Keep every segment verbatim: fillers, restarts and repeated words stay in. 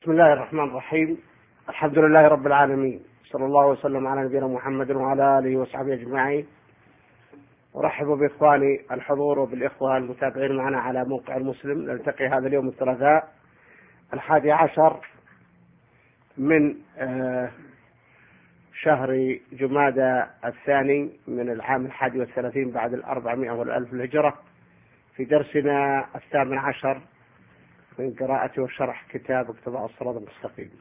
بسم الله الرحمن الرحيم. الحمد لله رب العالمين، صلى الله وسلم على نبينا محمد وعلى آله وصحبه أجمعين. أرحب بإخواني الحضور وبالإخوة المتابعين معنا على موقع المسلم. نلتقي هذا اليوم الثلاثاء الحادي عشر من شهر جمادى الثاني من العام الحادي والثلاثين بعد الأربعمائة والألف الهجرة في درسنا الثامن عشر من قراءة وشرح كتاب اقتضاء الصراط المستقيم.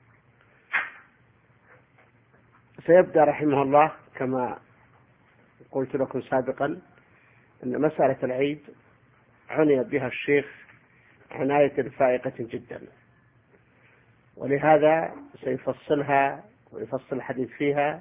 سيبدأ رحمه الله كما قلت لكم سابقا أن مسألة العيد عني بها الشيخ عناية فائقة جدا، ولهذا سيفصلها ويفصل الحديث فيها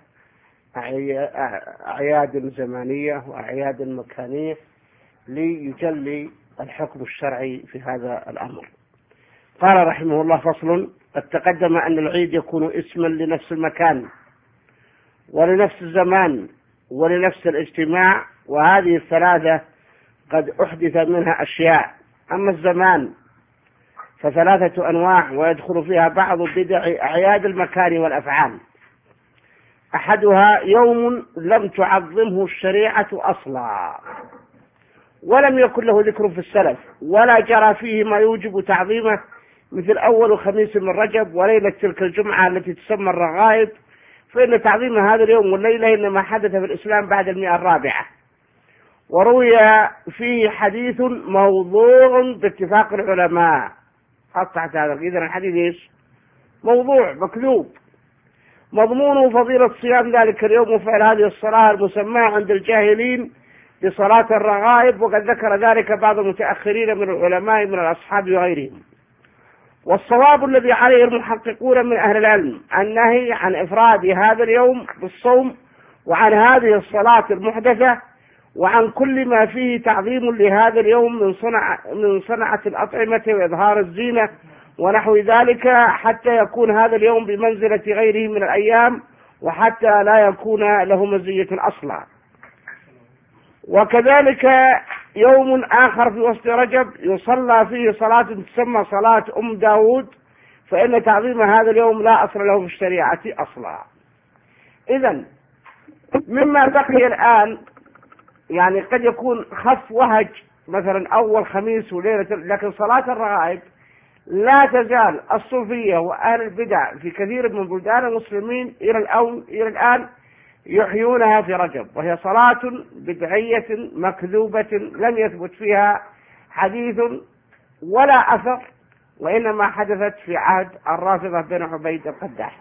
أعياد زمانية وأعياد مكانية ليجلي الحكم الشرعي في هذا الأمر. قال رحمه الله: فصل. قد تقدم أن العيد يكون اسما لنفس المكان ولنفس الزمان ولنفس الاجتماع، وهذه الثلاثة قد أحدث منها أشياء. أما الزمان فثلاثة أنواع، ويدخل فيها بعض بدع أعياد المكان والأفعال. أحدها يوم لم تعظمه الشريعة أصلا ولم يكن له ذكر في السلف ولا جرى فيه ما يوجب تعظيمه، مثل أول خميس من رجب وليلة تلك الجمعة التي تسمى الرغائب، فإن تعظيم هذا اليوم والليلة إنما حدث في الإسلام بعد المئة الرابعة. وروي فيه حديث موضوع باتفاق العلماء. قطعت هذا، إذن الحديث إيش؟ موضوع مكذوب. مضمونه فضيلة صيام ذلك اليوم وفعل هذه الصلاة المسماة عند الجاهلين بصلاة الرغائب، وقد ذكر ذلك بعض المتأخرين من العلماء من الأصحاب وغيرهم. والصواب الذي عليه المحققون من أهل العلم النهي عن إفراد هذا اليوم بالصوم وعن هذه الصلاة المحدثة وعن كل ما فيه تعظيم لهذا اليوم من صنع من صنعة الأطعمة وإظهار الزينة ونحو ذلك، حتى يكون هذا اليوم بمنزلة غيره من الأيام، وحتى لا يكون له مزية أصلا. وكذلك يوم آخر في وسط رجب يصلى فيه صلاة تسمى صلاة أم داود، فإن تعظيم هذا اليوم لا أصل له في الشريعة أصلا. إذن مما بقي الآن يعني قد يكون خف وهج مثلا أول خميس وليلة، لكن صلاة الرغائب لا تزال الصوفية وأهل البدع في كثير من بلدان المسلمين إلى الآن إلى الآن يحيونها في رجب، وهي صلاة بدعية مكذوبة لم يثبت فيها حديث ولا أثر، وإنما حدثت في عهد الرافضة بن عبيد القداح.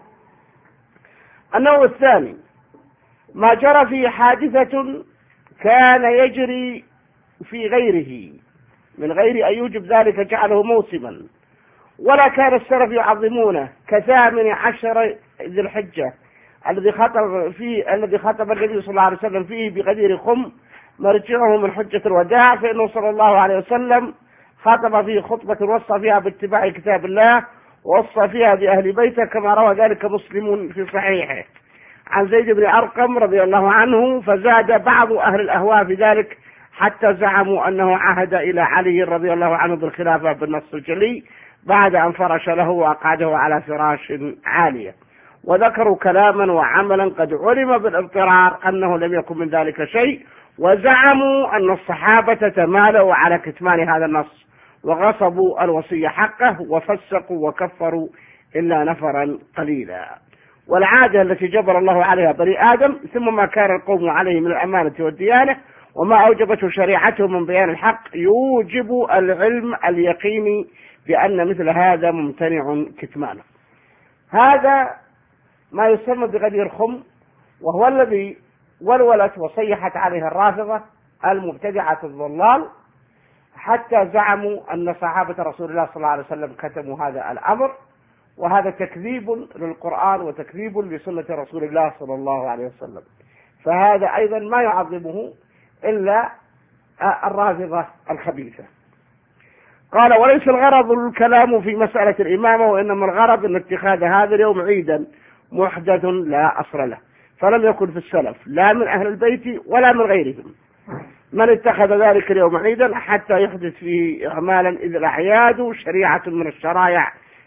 النوع الثاني ما جرى في حادثة كان يجري في غيره من غير أن يوجب ذلك جعله موسما، ولا كان السلف يعظمونه، كثامن عشر ذي الحجة الذي خطب فيه الذي خطب النبي صلى الله عليه وسلم فيه بغدير خم مرجعه من حجة الوداع، فإنه صلى الله عليه وسلم خطب فيه خطبة وصى فيها باتباع كتاب الله ووصى فيها بأهل بيته، كما روى ذلك مسلم في صحيحه عن زيد بن أرقم رضي الله عنه. فزاد بعض أهل الأهواء في ذلك حتى زعموا أنه عهد إلى علي رضي الله عنه بالخلافة بالنص الجلي بعد أن فرش له وأقعده على فراش عالية، وذكروا كلاما وعملا قد علم بالاضطرار أنه لم يكن من ذلك شيء، وزعموا أن الصحابة تمالوا على كتمان هذا النص وغصبوا الوصية حقه وفسقوا وكفروا إلا نفرا قليلا. والعادة التي جبر الله عليها بني آدم ثم ما كان القوم عليه من الأمانة والديانة وما أوجبته شريعته من بيان الحق يوجب العلم اليقيني بأن مثل هذا ممتنع كتمانه. هذا ما يسمى بغدير خم، وهو الذي ولولت وصيحت عليه الرافضة المبتدعة الضلال، حتى زعموا أن صحابة رسول الله صلى الله عليه وسلم كتموا هذا الأمر، وهذا تكذيب للقرآن وتكذيب لسنة رسول الله صلى الله عليه وسلم. فهذا أيضا ما يعظمه إلا الرافضة الخبيثة. قال: وليس الغرض الكلام في مسألة الإمامة، وإنما الغرض أن اتخاذ هذا اليوم عيدا محدث لا أصل له، فلم يكن في السلف لا من أهل البيت ولا من غيرهم من اتخذ ذلك اليوم عيدا حتى يحدث فيه إعمالا، إذ الأعياد شريعة من الشرائع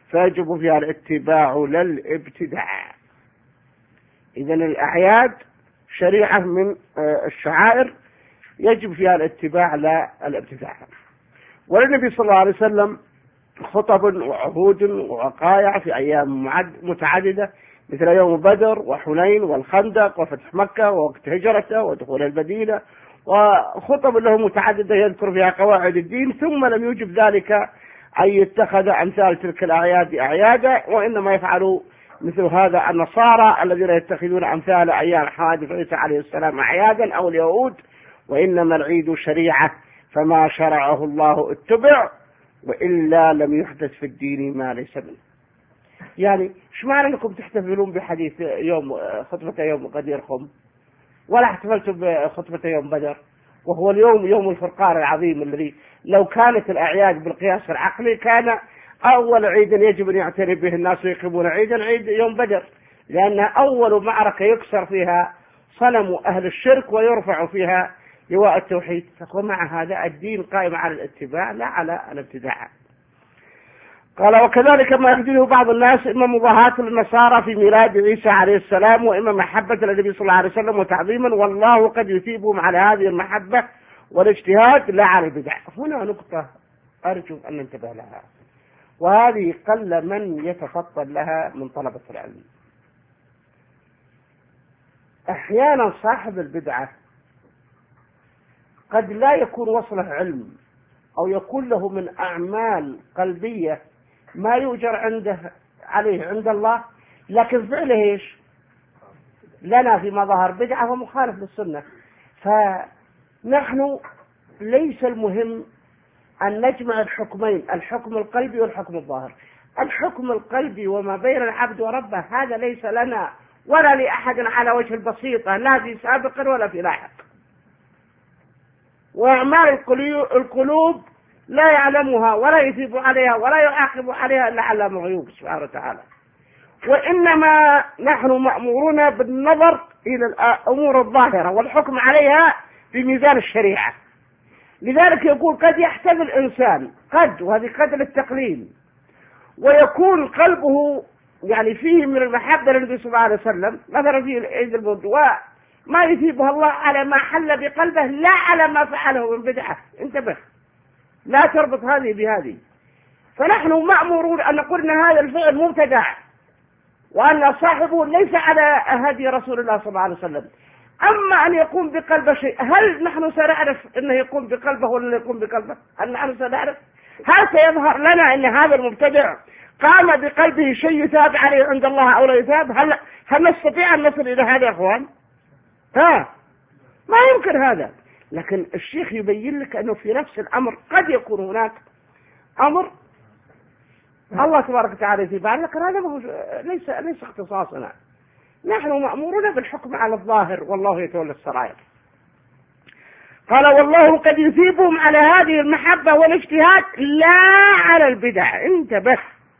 فيجب فيها الاتباع لا الابتداع. إذن الأعياد شريعة من الشعائر يجب فيها الاتباع لا الابتداع. والنبي صلى الله عليه وسلم خطب وعهود ووقائع في أيام متعددة مثل يوم بدر وحنين والخندق وفتح مكة ووقت هجرته ودخول المدينة، وخطب له متعددة يذكر فيها قواعد الدين، ثم لم يوجب ذلك أن يتخذ أمثال تلك الأعياد أعيادا، وإنما يفعل مثل هذا النصارى الذين يتخذون أمثال أيام حوادث عيسى عليه السلام أعيادا أو اليهود. وإنما العيد شريعة، فما شرعه الله اتبع، وإلا لم يحدث في الدين ما ليس منه. يعني ايش معنى انكم تحتفلون بحديث يوم خطبة يوم غدير خم ولا احتفلتم بخطبة يوم بدر، وهو اليوم يوم الفرقان العظيم الذي لو كانت الأعياد بالقياس العقلي كان أول عيد يجب أن يعتني به الناس ويقيمون عيدا عيد يوم بدر، لأنها أول معركة يكسر فيها صنم أهل الشرك ويرفع فيها لواء التوحيد. ومع هذا الدين قائم على الاتباع لا على الابتداع. قال وكذلك ما يحدثه بعض الناس إما مضاهاة للنصارى في ميلاد عيسى عليه السلام، وإما محبة للنبي صلى الله عليه وسلم وتعظيما، والله قد يثيبهم على هذه المحبة والاجتهاد لا على البدع. هنا نقطة أرجو أن ننتبه لها، وهذه قل من يتفطن لها من طلبة العلم. أحيانا صاحب البدعة قد لا يكون وصله علم أو يكون له من أعمال قلبية ما يؤجر عنده عليه عند الله، لكن فعله إيش لنا فيما ظهر بدعة ومخالف للسنة. فنحن ليس المهم أن نجمع الحكمين، الحكم القلبي والحكم الظاهر. الحكم القلبي وما بين العبد وربه هذا ليس لنا ولا لأحد على وجه البسيطة، لا في سابق ولا في لاحق. وأعمال القلوب لا يعلمها ولا يثيب عليها ولا يعاقب عليها إلا علام الغيوب سبحانه وتعالى. وإنما نحن مأمورون بالنظر إلى الأمور الظاهرة والحكم عليها بميزان الشريعة. لذلك يقول قد يحتمل الإنسان قد، وهذه قد للتقليل، ويكون قلبه يعني فيه من المحبة للنبي صلى الله عليه وسلم مثلا في عيد المولد ما يثيبها الله على ما حل بقلبه لا على ما فعله من بدعة. انتبه، لا تربط هذه بهذه. فنحن مأمورون أن نقول أن هذا الفعل مبتدع وأن صاحبه ليس على هدي رسول الله صلى الله عليه وسلم. أما أن يقوم بقلبه شيء، هل نحن سنعرف أنه يقوم بقلبه ولا يقوم بقلبه؟ هل نحن سنعرف؟ هل سيظهر لنا أن هذا المبتدع قام بقلبه شيء يثاب عليه عند الله أو لا يثاب؟ هل, هل نستطيع أن نصل إلى هذا يا أخوان؟ ها ما يمكن هذا. لكن الشيخ يبين لك أنه في نفس الأمر قد يكون هناك أمر الله تبارك وتعالى يثيبه، لكن هذا ليس ليس اختصاصنا. نحن مأمورون بالحكم على الظاهر والله يتولى السرائر. قال والله قد يثيبهم على هذه المحبة والاجتهاد لا على البدع. انتبه،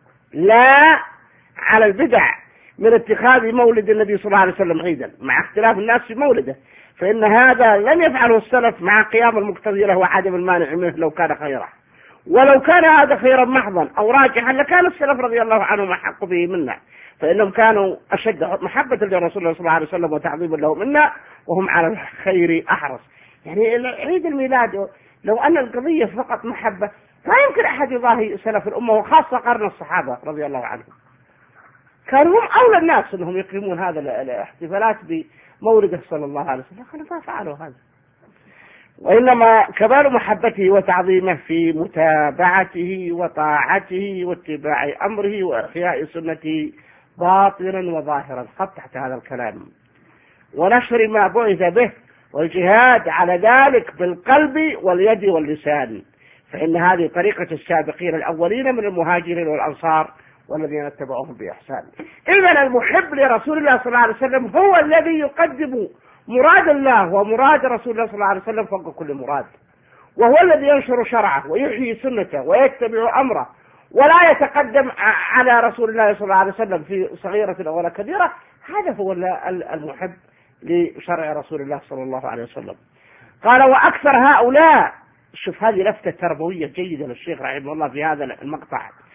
لا على البدع من اتخاذ مولد النبي صلى الله عليه وسلم عيدا مع اختلاف الناس في مولده، فإن هذا لم يفعله السلف مع قيام المقتضي له وعدم المانع منه لو كان خيرا. ولو كان هذا خيرا محضا أو راجحا لكان السلف رضي الله عنهم أحق به منا، فإنهم كانوا أشد محبة لرسول الله صلى الله عليه وسلم وتعظيما له منا، وهم على الخير أحرص. يعني عيد الميلاد لو أن القضية فقط محبة ما يمكن أحد يضاهي سلف الأمة، وخاصة قرن الصحابة رضي الله عنهم. كانوا هم أولى الناس أنهم يقيمون هذا الاحتفالات بمولده صلى الله عليه وسلم، لكن ما فعلوا هذا. وإنما كمال محبته وتعظيمه في متابعته وطاعته واتباع أمره وإحياء سنته باطنا وظاهرا. خط تحت هذا الكلام. ونشر ما بعث به والجهاد على ذلك بالقلب واليد واللسان، فإن هذه طريقة السابقين الأولين من المهاجرين والأنصار والذين اتبعوهم بإحسان. إذن المحب لرسول الله صلى الله عليه وسلم هو الذي يقدم مراد الله ومراد رسول الله صلى الله عليه وسلم فوق كل مراد، وهو الذي ينشر شرعه ويحيي سنته ويتبع أمره، ولا يتقدم على رسول الله صلى الله عليه وسلم في صغيرة ولا كبيرة. هذا هو المحب لشرع رسول الله صلى الله عليه وسلم. قال وأكثر هؤلاء، شوف هذه لفتة تربوية جيدة للشيخ رحمه الله في هذا المقطع،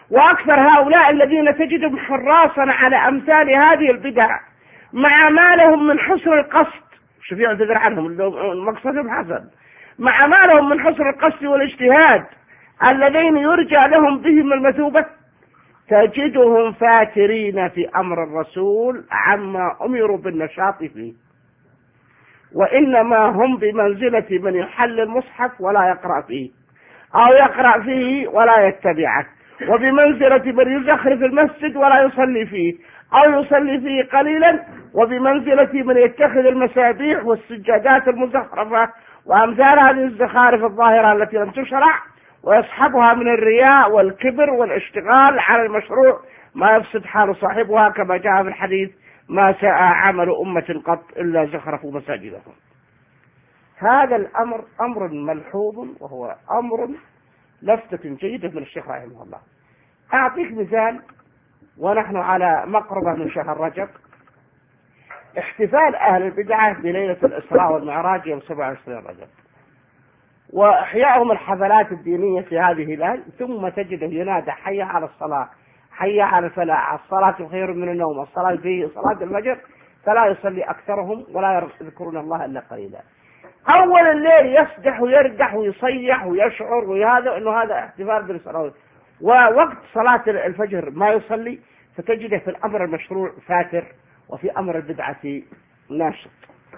وأكثر هؤلاء الذين تجدهم حراسا على أمثال هذه البدع مع ما لهم من حسن القصد، شوف يعتذر عنهم مقصدهم حسن، مع ما لهم من حسن القصد والاجتهاد الذين يرجى لهم بهم المثوبة، تجدهم فاترين في أمر الرسول عما أمروا بالنشاط فيه، وإنما هم بمنزلة من يحل المصحف ولا يقرأ فيه، أو يقرأ فيه ولا يتبعه، وبمنزلة من يزخرف المسجد ولا يصلي فيه، أو يصلي فيه قليلا، وبمنزلة من يتخذ المسابيح والسجادات المزخرفة وأمثال هذه الزخارف الظاهرة التي لم تشرع، ويصحبها من الرياء والكبر والاشتغال على المشروع ما يفسد حال صاحبها، كما جاء في الحديث: ما ساء عمل أمة قط إلا زخرفوا مساجدهم. هذا الأمر أمر ملحوظ، وهو أمر لفتة جيدة من الشيخ رحمه الله. أعطيك مثال، ونحن على مقربة من شهر رجب، احتفال أهل البدعة بليلة الإسراء والمعراج يوم سبعة وعشرين رجب، وإحيائهم الحفلات الدينية في هذه الليلة، ثم تجده ينادى: حي على الصلاة، حي على الفلاح، الصلاة خير من النوم، الصلاة في صلاة الفجر، فلا يصلي أكثرهم ولا يذكرون الله إلا قليلا. أول الليل يسدح ويرجح ويصيح ويشعر وهذا إنه هذا احتفال بالصلاة، ووقت صلاة الفجر ما يصلي، فتجده في الأمر المشروع فاتر، وفي أمر البدعة ناشط.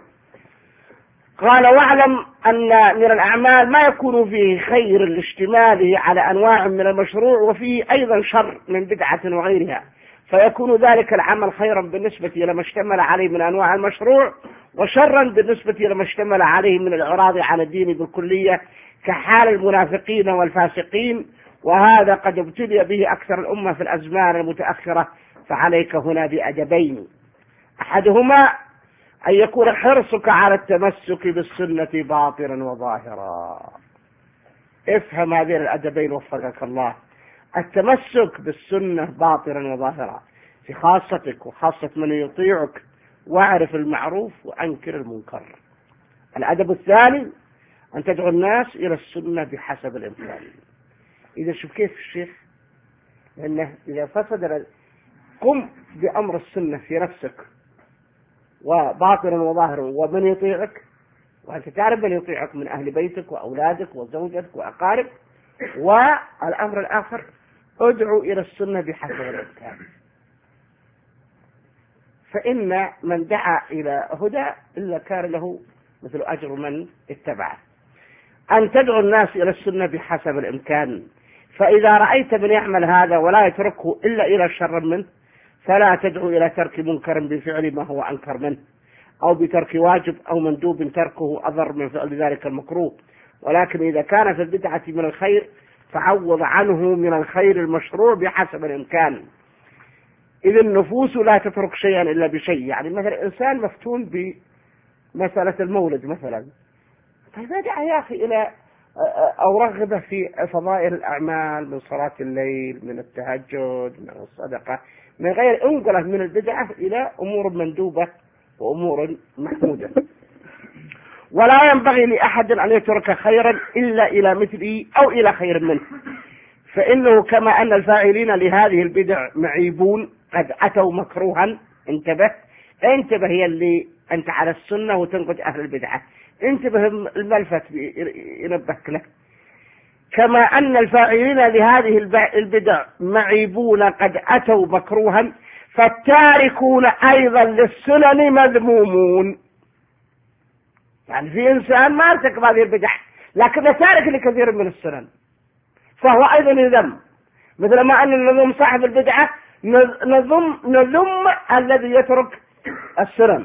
قال: واعلم أن من الأعمال ما يكون فيه خير لاشتماله على أنواع من المشروع، وفيه أيضا شر من بدعة وغيرها، فيكون ذلك العمل خيرا بالنسبة إلى ما اشتمل عليه من أنواع المشروع، وشرا بالنسبة إلى ما اشتمل عليه من الإعراض عن الدين بالكلية، كحال المنافقين والفاسقين، وهذا قد ابتلي به أكثر الأمة في الأزمان المتأخرة. فعليك هنا بأدبين: أحدهما أن يكون حرصك على التمسك بالسنة باطنا وظاهرا. افهم هذين الأدبين وفقك الله. التمسك بالسنة باطنا وظاهرا في خاصتك وخاصة من يطيعك، واعرف المعروف وأنكر المنكر. الأدب الثاني أن تدعو الناس إلى السنة بحسب الإمكان. إذا شوف كيف الشيخ، لأنه إذا فسد، قم بأمر السنة في نفسك وباطنا وظاهرا، ومن يطيعك، وأنت تعرف من يطيعك من أهل بيتك وأولادك وزوجتك وأقارب. والأمر الآخر: ادعو إلى السنة بحسب الإمكان، فإن من دعا إلى هدى إلا كان له مثل أجر من اتبعه. أن تدعو الناس إلى السنة بحسب الإمكان، فإذا رأيت من يعمل هذا ولا يتركه إلا إلى الشر منه، فلا تدعو إلى ترك منكر بفعل ما هو أنكر منه، أو بترك واجب أو مندوب تركه أضر من فعل ذلك المكروه. ولكن إذا كانت البدعة من الخير فعوض عنه من الخير المشروع بحسب الإمكان، إذ النفوس لا تترك شيئا إلا بشيء. يعني مثلا إنسان مفتون بمسألة المولد مثلا، فإذا دعا يا أخي إلى أو رغب في فضائل الأعمال من صلاة الليل، من التهجد، من الصدقة، من غير انقله من البدعة إلى أمور مندوبة وأمور محمودة. ولا ينبغي لأحد أن يترك خيرا إلا إلى مثله أو إلى خير منه، فإنه كما أن الفاعلين لهذه البدع معيبون قد أتوا مكروها. انتبه انتبه هي اللي أنت على السنة وتنقد أهل البدعة، انتبه الملفت ينبهك له. كما أن الفاعلين لهذه البدع معيبون قد أتوا مكروها، فالتاركون أيضا للسنن مذمومون. يعني في إنسان ما ارتكب هذه البدع لكن تارك لكثير من السنن، فهو أيضا يذم، مثل ما أن نذم صاحب البدعة نذم نذم الذي يترك السنن.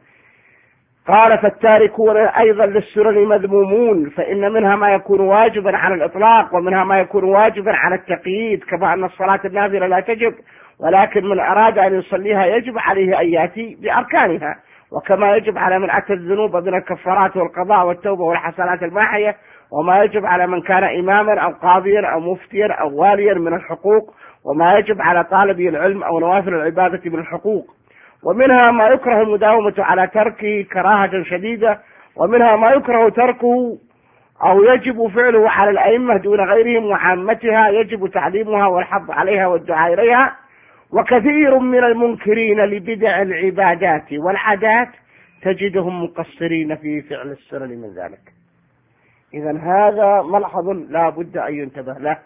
قال: فالتاركون أيضا للسنن مذمومون، فإن منها ما يكون واجبا على الإطلاق، ومنها ما يكون واجبا على التقييد، كما أن الصلاة النافلة لا تجب، ولكن من أراد أن يصليها يجب عليه أن يأتي بأركانها، وكما يجب على من أتى الذنوب من الكفارات والقضاء والتوبة والحسنات الماحية، وما يجب على من كان إماما أو قاضيا أو مفتيا أو واليا من الحقوق، وما يجب على طالبي العلم أو نوافل العبادة من الحقوق. ومنها ما يكره المداومة على تركه كراهة شديدة، ومنها ما يكره تركه أو يجب فعله على الأئمة دون غيرهم وعامتها يجب تعليمها والحظ عليها والدعاء إليها. وكثير من المنكرين لبدع العبادات والعادات تجدهم مقصرين في فعل السنن من ذلك. إذن هذا ملحظ لا بد أن ينتبه له.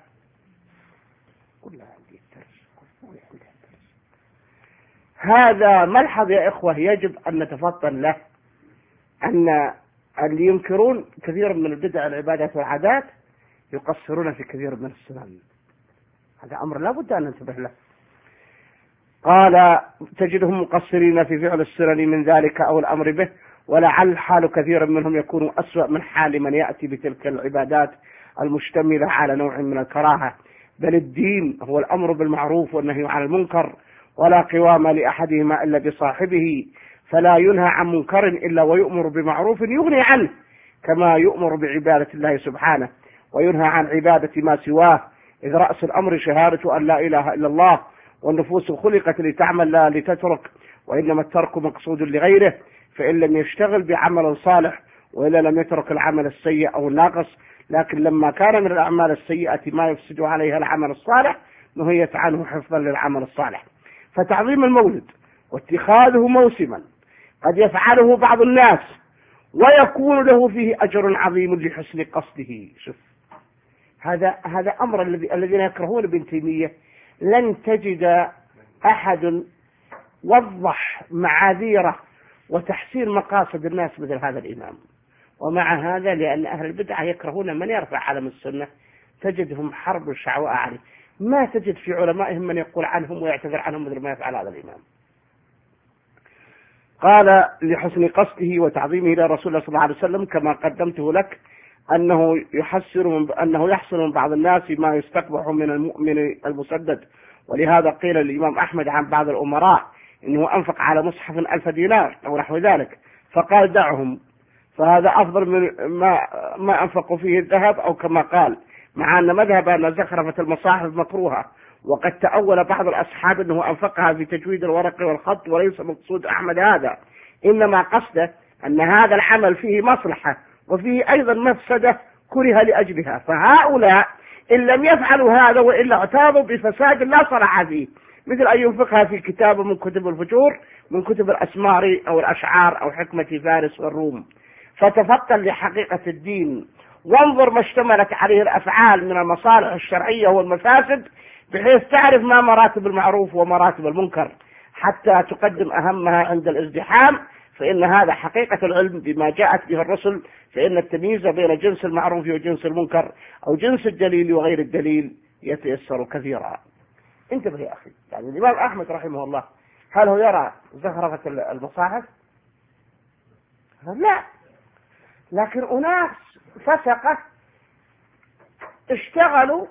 هذا ملحظ يا إخوة يجب أن نتفطن له، أن اللي ينكرون كثير من البدع العبادات والعادات يقصرون في كثير من السنن. هذا أمر لا بد أن ننتبه له. قال تجدهم مقصرين في فعل السنن من ذلك أو الأمر به، ولعل حال كثير منهم يكون أسوأ من حال من يأتي بتلك العبادات المشتملة على نوع من الكراهة. بل الدين هو الأمر بالمعروف والنهي عن المنكر، ولا قوام لأحدهما إلا بصاحبه، فلا ينهى عن منكر إلا ويؤمر بمعروف يغني عنه، كما يؤمر بعبادة الله سبحانه وينهى عن عبادة ما سواه، إذ رأس الأمر شهادة أن لا إله إلا الله، والنفوس خلقت لتعمل لا لتترك، وإنما الترك مقصود لغيره، فإن لم يشتغل بعمل صالح وإلا لم يترك العمل السيء أو الناقص. لكن لما كان من الأعمال السيئة ما يفسد عليها العمل الصالح نهيت عنه حفظا للعمل الصالح. فتعظيم المولد واتخاذه موسما قد يفعله بعض الناس ويكون له فيه أجر عظيم لحسن قصده. شوف هذا هذا أمر الذي الذين يكرهون ابن تيمية لن تجد أحد وضح معاذيره وتحسين مقاصد الناس مثل هذا الإمام. ومع هذا لأن أهل البدعة يكرهون من يرفع علم السنة تجدهم حرب شعواء عليه، ما تجد في علمائهم من يقول عنهم ويعتذر عنهم مثل ما يفعل هذا الإمام. قال لحسن قصده وتعظيمه لرسول الله صلى الله عليه وسلم كما قدمته لك أنه يحسن من أنه يحصل من بعض الناس ما يستقبح من المؤمن المسدد. ولهذا قيل للإمام أحمد عن بعض الأمراء إنه أنفق على مصحف ألف دينار أو نحو ذلك، فقال دعهم فهذا أفضل من ما ما أنفقوا فيه الذهب، أو كما قال، مع أن مذهب أن زخرفة المصاحف مكروهة. وقد تأول بعض الأصحاب أنه أنفقها في تجويد الورق والخط، وليس مقصود أحمد هذا، إنما قصده أن هذا العمل فيه مصلحة وفيه أيضا مفسدة كره لأجلها. فهؤلاء إن لم يفعلوا هذا وإلا اعتاضوا بفساد لا صلاح فيه، مثل أن ينفقها في كتاب من كتب الفجور، من كتب الأسمار أو الأشعار أو حكمة فارس والروم. فتفطن لحقيقة الدين وانظر ما اشتملت عليه الأفعال من المصالح الشرعية والمفاسد، بحيث تعرف ما مراتب المعروف ومراتب المنكر حتى تقدم أهمها عند الازدحام. فإن هذا حقيقة العلم بما جاءت به الرسل، فإن التمييز بين جنس المعروف وجنس المنكر أو جنس الدليل وغير الدليل يتيسر كثيرا. انتبه يا أخي، يعني الإمام أحمد رحمه الله هل هو يرى زخرفة المصاحف؟ لا، لكن أناس فسقة اشتغلوا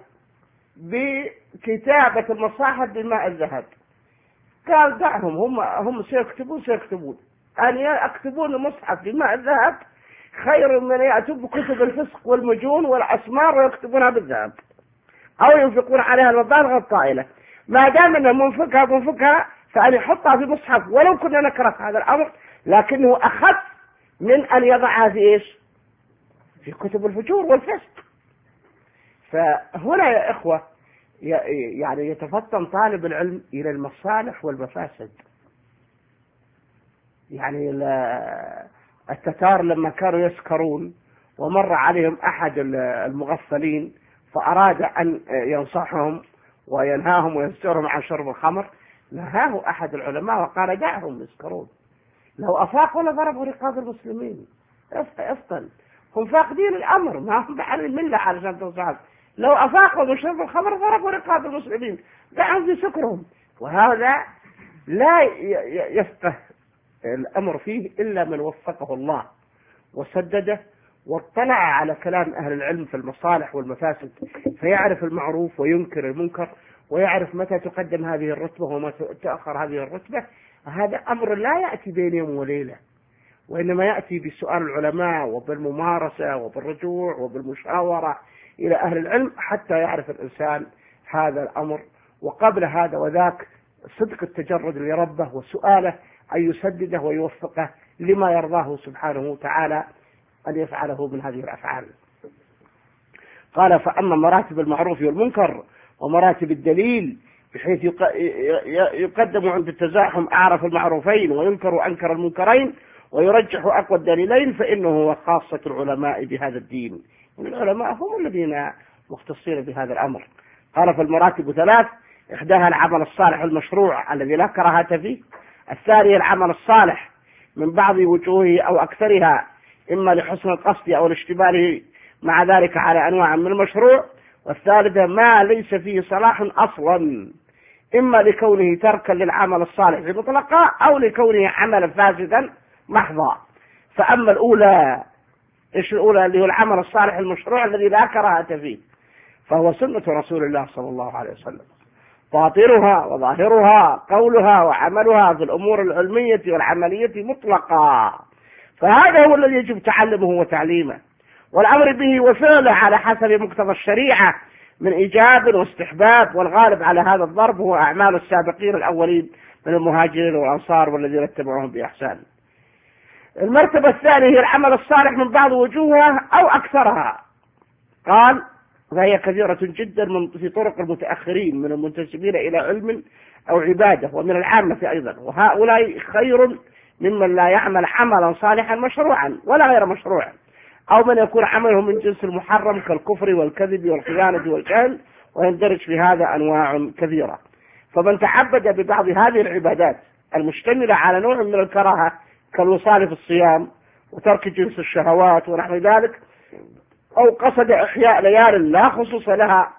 بكتابة المصاحف بماء الذهب، قال دعهم، هم هم سيكتبون سيكتبون أن يكتبون المصحف بماء الذهب خير من يأتوا بكتب الفسق والمجون والأسمار ويكتبونها بالذهب أو ينفقون عليها المبالغ الطائلة. ما دام أن منفقها منفقها فأن يحطها في مصحف، ولو كنا نكره هذا الأمر لكنه أخف من أن يضعها في إيش؟ في كتب الفجور والفسق. فهنا يا إخوة يعني يتفطن طالب العلم إلى المصالح والمفاسد. يعني التتار لما كانوا يسكرون ومر عليهم أحد المغفلين فأراد أن ينصحهم وينهاهم ويزجرهم عن شرب الخمر، نهاه أحد العلماء وقال دعهم يسكرون، لو أفاقوا لضربوا رقاب المسلمين. افطن، هم فاقدين الأمر، ما هم بحل الملة علشان تنصحهم. لو أفاقوا من شرب الخمر ضربوا رقاب المسلمين، دعهم في سكرهم. وهذا لا يفقه الأمر فيه إلا من وفقه الله وسدده واطلع على كلام أهل العلم في المصالح والمفاسد، فيعرف المعروف وينكر المنكر، ويعرف متى تقدم هذه الرتبة ومتى تأخر هذه الرتبة. هذا أمر لا يأتي بين يوم وليلة، وإنما يأتي بسؤال العلماء وبالممارسة وبالرجوع وبالمشاورة إلى أهل العلم حتى يعرف الإنسان هذا الأمر. وقبل هذا وذاك صدق التجرد لربه وسؤاله أن يسدده ويوفقه لما يرضاه سبحانه وتعالى أن يفعله من هذه الأفعال. قال فأما مراتب المعروف والمنكر ومراتب الدليل بحيث يقدم عند التزاحم أعرف المعروفين وينكر أنكر المنكرين ويرجح أقوى الدليلين، فإنه هو خاصة العلماء بهذا الدين، والعلماء هم الذين مختصين بهذا الأمر. قال فالمراتب ثلاث: إحداها العمل الصالح المشروع الذي لا كراهة فيه، الثانية العمل الصالح من بعض وجوهه أو أكثرها إما لحسن القصد أو لاشتماله مع ذلك على أنواع من المشروع، والثالثة ما ليس فيه صلاح أصلا إما لكونه تركا للعمل الصالح مطلقا أو لكونه عملا فاسدا محضا. فأما الأولى، إيش الأولى؟ اللي هو العمل الصالح المشروع الذي لا كراهة فيه، فهو سنة رسول الله صلى الله عليه وسلم، باطنها وظاهرها قولها وعملها في الأمور العلمية والعملية مطلقا، فهذا هو الذي يجب تعلمه وتعليمه والأمر به وفعله على حسب مقتضى الشريعة من إيجاب واستحباب، والغالب على هذا الضرب هو أعمال السابقين الأولين من المهاجرين والأنصار والذين اتبعوهم بإحسان. المرتبة الثانية هي العمل الصالح من بعض وجوهها أو أكثرها، قال وهي كثيرة جدا من في طرق المتأخرين من المنتسبين إلى علم أو عبادة ومن العامة أيضا، وهؤلاء خير ممن لا يعمل عملا صالحا مشروعا ولا غير مشروع، أو من يكون عمله من جنس المحرم كالكفر والكذب والخيانة والجهل، ويندرج في هذا أنواع كثيرة. فمن تعبد ببعض هذه العبادات المشتملة على نوع من الكراهة كالوصال في الصيام وترك جنس الشهوات ونحو ذلك، أو قصد إحياء ليال لا خصوص لها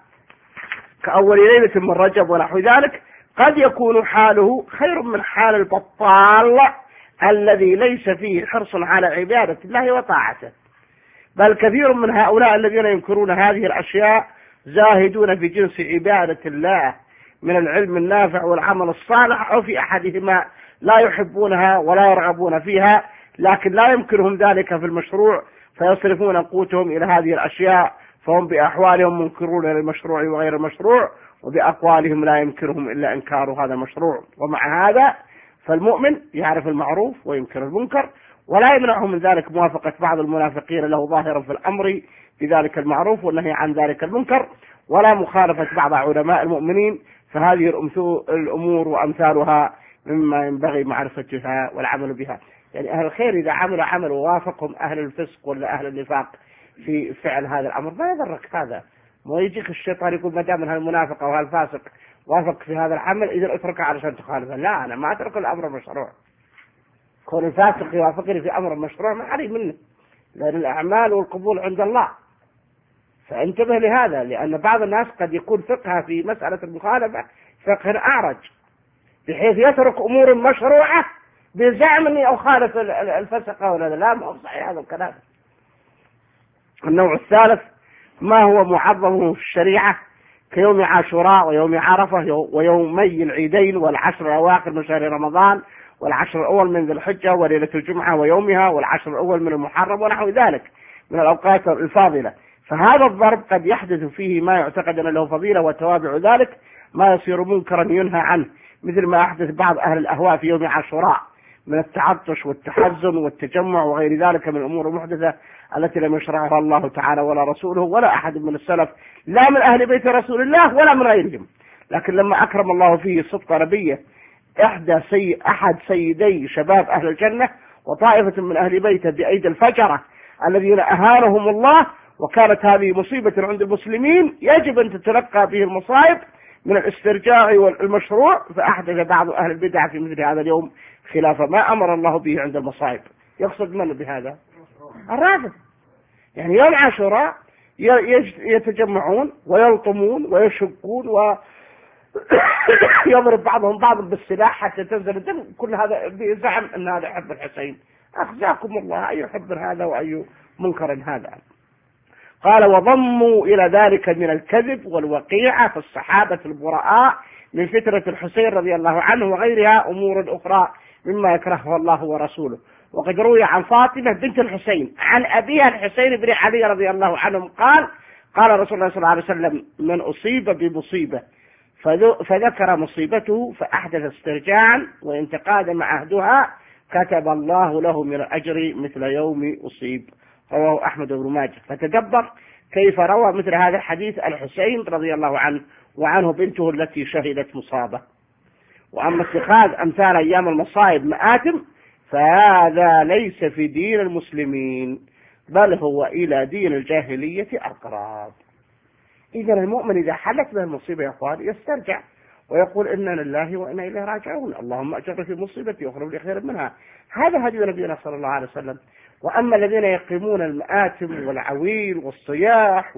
كأول ليلة من رجب ونحو ذلك، قد يكون حاله خير من حال البطال الذي ليس فيه حرص على عبادة الله وطاعته. بل كثير من هؤلاء الذين ينكرون هذه الأشياء زاهدون في جنس عبادة الله من العلم النافع والعمل الصالح، أو في أحدهما لا يحبونها ولا يرغبون فيها، لكن لا يمكنهم ذلك في المشروع فيصرفون قوتهم إلى هذه الأشياء، فهم بأحوالهم منكرون للمشروع وغير المشروع، وبأقوالهم لا يمكنهم إلا إنكار هذا المشروع. ومع هذا فالمؤمن يعرف المعروف وينكر المنكر، ولا يمنعه من ذلك موافقة بعض المنافقين له ظاهرا في الأمر بذلك المعروف والنهي عن ذلك المنكر، ولا مخالفة بعض علماء المؤمنين، فهذه الأمور وأمثالها مما ينبغي معرفتها والعمل بها. يعني أهل الخير إذا عملوا عمل ووافقهم أهل الفسق ولا أهل النفاق في فعل هذا الأمر ما يضرك هذا، ما يجيك الشيطان يقول ما دام هالمنافق أو هالفاسق وافق في هذا العمل إذا اتركه علشان تخالفه. لا، أنا ما أترك الأمر المشروع، كون الفاسق يوافقني في أمر مشروع ما علي منه، لأن الأعمال والقبول عند الله. فانتبه لهذا، لأن بعض الناس قد يكون فقهه في مسألة المخالفة فقه أعرج بحيث يترك أمور مشروعة بزعم أني أخالف الفسق ولا لا. ما هو صحيح هذا الكلام. النوع الثالث ما هو معظم في الشريعة كيوم عاشوراء ويوم عرفة ويومي العيدين والعشر الأواخر من شهر رمضان والعشر الأول من ذي الحجة وليلة الجمعة ويومها والعشر الأول من المحرم ونحو ذلك من الأوقات الفاضلة. فهذا الضرب قد يحدث فيه ما يعتقد أن له فضيلة، وتوابع ذلك ما يصير منكرا ينهى عنه، مثل ما أحدث بعض أهل الأهواء في يوم عاشوراء من التعطش والتحزن والتجمع وغير ذلك من الأمور المحدثة التي لم يشرعها الله تعالى ولا رسوله ولا أحد من السلف، لا من أهل بيت رسول الله ولا من غيرهم. لكن لما أكرم الله فيه صدق نبيه إحدى سي أحد سيدي شباب أهل الجنة وطائفة من أهل بيته بأيدي الفجرة الذين أهانهم الله، وكانت هذه مصيبة عند المسلمين يجب أن تتلقى به المصائب من الاسترجاع والمشروع، فأحدث بعض أهل البدع في مثل هذا اليوم خلاف ما أمر الله به عند المصائب. يقصد من بهذا؟ الرافض. يعني يوم عاشوراء يتجمعون ويلطمون ويشقون ويضرب بعضهم بعضا بالسلاح حتى تنزل الدم، كل هذا بزعم أن هذا حب الحسين. أخزاكم الله، أي حب هذا وأي منكر هذا. قال وضموا إلى ذلك من الكذب والوقيعة في الصحابة البراء من فترة الحسين رضي الله عنه وغيرها أمور أخرى مما يكرهه الله ورسوله. وقد روي عن فاطمة بنت الحسين عن أبيها الحسين بن علي رضي الله عنهم قال قال رسول الله صلى الله عليه وسلم من أصيب بمصيبة فذكر مصيبته فأحدث استرجاعا وإن تقادم عهدها كتب الله له من الأجر مثل يوم أصيب. رواه أحمد بن ماجه. فتدبر كيف روى مثل هذا الحديث الحسين رضي الله عنه وعنه بنته التي شهدت مصابة. وأما اتخاذ أمثال أيام المصائب مآتم فهذا ليس في دين المسلمين، بل هو إلى دين الجاهلية أقرب. إذا المؤمن إذا حلت به المصيبة يا أخوان يسترجع ويقول إنا لله وإنا إليه راجعون، اللهم أجر في مصيبتي واخرج لي خيرا منها. هذا هدي نبينا صلى الله عليه وسلم. وأما الذين يقيمون المآتم والعويل والصياح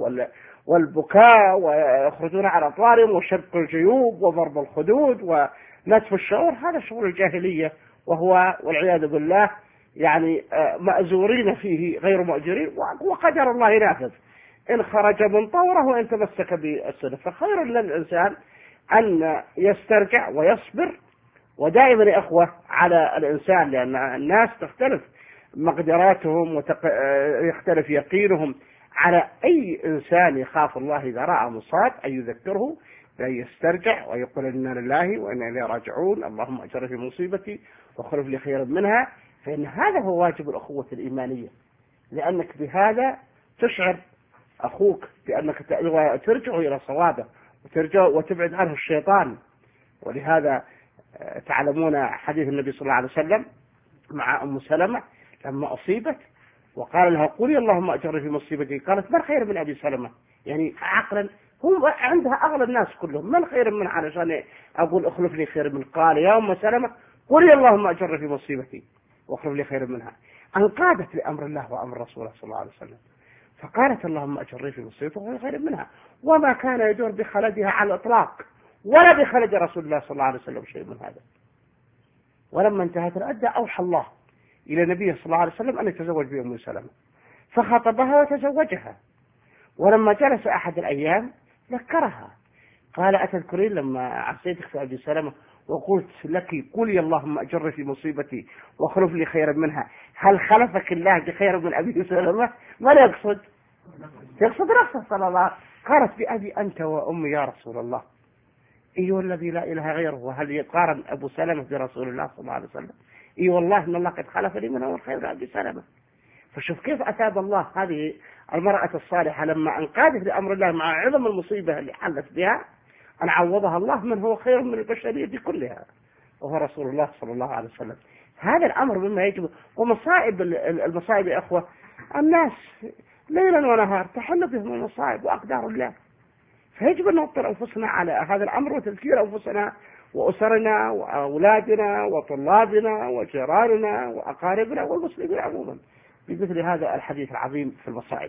والبكاء ويخرجون على أطوارهم وشق الجيوب وضرب الخدود ونتف الشعور، هذا شغل الجاهلية، وهو والعياذ بالله يعني مأزورين فيه غير مؤجرين، وقدر الله نافذ إن خرج من طوره وإن تمسك بالسنة. فخير للإنسان أن يسترجع ويصبر. ودائما يا أخوة على الإنسان، لأن الناس تختلف مقدراتهم ويختلف يقينهم، على أي إنسان يخاف الله إذا رأى مصاب أن يذكره بأن يسترجع ويقول إنا لله وإنا إليه راجعون، اللهم أجر في مصيبتي واخلف لي خيرا منها. فإن هذا هو واجب الأخوة الإيمانية، لأنك بهذا تشعر أخوك بأنك ترجع إلى صوابه وترجع وتبعد عنه الشيطان. ولهذا تعلمون حديث النبي صلى الله عليه وسلم مع أم سلمة لما أصيبت وقال لها قولي اللهم أجر في مصيبتي، قالت من خير من أبي سلمة؟ يعني عقلا هو عندها أغلى الناس كلهم، من خير من علشان أقول أخلف لي خير من؟ قال يا أم سلمة قولي اللهم أجر في مصيبتي واخلف لي خير منها. انقادت لأمر الله وأمر رسوله صلى الله عليه وسلم، فقالت اللهم أجر في مصيبتي واخلف لي خير منها، وما كان يدور بخلدها على الإطلاق ولا بخلد رسول الله صلى الله عليه وسلم شيء من هذا. ولما انتهت العدة أوحى الله إلى النبي صلى الله عليه وسلم أن يتزوج بأم سلمة، فخطبها وتزوجها. ولما جلس أحد الأيام ذكرها، قال أتذكرين لما عصيتك في أبي سلمة وقلت لك قولي اللهم أجر في مصيبتي واخلف لي خيرا منها، هل خلفك الله بخير من أبي سلمة؟ ما يقصد يقصد نفسه صلى الله عليه وسلم. قالت بأبي أنت وأمي يا رسول الله، أيها الذي لا إله غيره، وهل يقارن أبو سلمة برسول الله صلى الله عليه وسلم؟ إي والله إن الله قد خلف لي منه الخير أبي سلمة. فشوف كيف أتاب الله هذه المرأة الصالحة لما أنقادت لأمر الله مع عظم المصيبة اللي حلت بها، أن عوضها الله من هو خير من البشرية كلها وهو رسول الله صلى الله عليه وسلم. هذا الأمر مما يجب. ومصائب المصائب يا أخوة الناس ليلا ونهار تحل بهم المصائب وأقدار الله، فيجب أن نوطن أنفسنا على هذا الأمر وتذكير أنفسنا وأسرنا وأولادنا وطلابنا وجيراننا وأقاربنا والمسلمين عموما بمثل هذا الحديث العظيم في المصائب.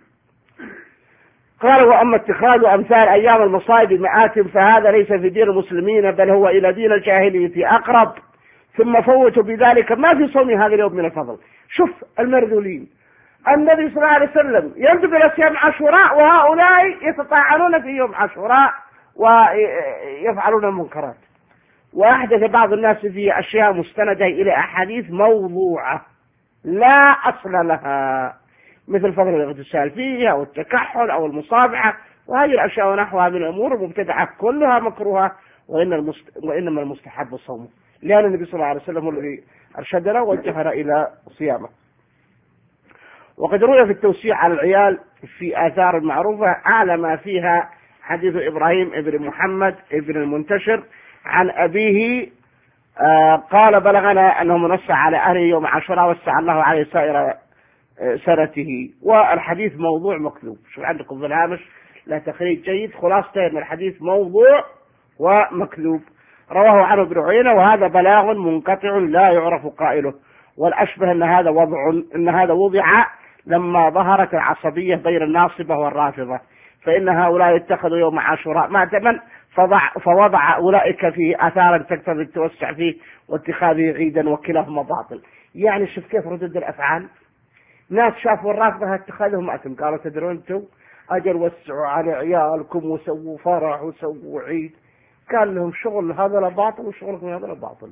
قال وأما اتخاذ أمثال أيام المصائب مآتم فهذا ليس في دين المسلمين، بل هو إلى دين الجاهلية أقرب. ثم فوتوا بذلك ما في صوم هذا اليوم من الفضل. شوف المرذولين، النبي صلى الله عليه وسلم يندب إلى صيام عاشوراء وهؤلاء يتطاعنون في يوم عاشوراء ويفعلون المنكرات. وأحدث بعض الناس في أشياء مستندة إلى أحاديث موضوعة لا أصل لها، مثل فضل الاغتسال فيها أو التكحل أو المصابعة، وهذه الأشياء ونحوها من الأمور المبتدعة كلها مكروهة، وإن المست... وإنما المستحب الصوم، لأن النبي صلى الله عليه وسلم هو الذي أرشدنا ووجهنا إلى صيامه. وقد روي في التوسيع على العيال في آثار معروفة أعلى ما فيها حديث إبراهيم ابن محمد ابن المنتشر عن أبيه آه قال بلغنا أنه منص على أهله يوم عاشوراء وسع الله عليه سائر سنته. والحديث موضوع مكذوب. شوف عندكم في الهامش لا تخريج جيد، خلاصة أن الحديث موضوع ومكذوب. رواه عنه ابن عيينة وهذا بلاغ منقطع لا يعرف قائله. والأشبه أن هذا وضع أن هذا وضع لما ظهرت العصبية بين الناصبة والرافضة، فإن هؤلاء اتخذوا يوم عاشوراء مأتما فوضع أولئك فيه آثارا تقتضي التوسع فيه واتخاذه عيدا، وكلاهما باطل. يعني شوف كيف ردود الأفعال. ناس شافوا الرافضة اتخذهم مأتم، قالوا تدرون انتم أجل وسعوا على عيالكم وسووا فرح وسووا عيد. قال لهم شغل هذا لباطل وشغلكم هذا لباطل.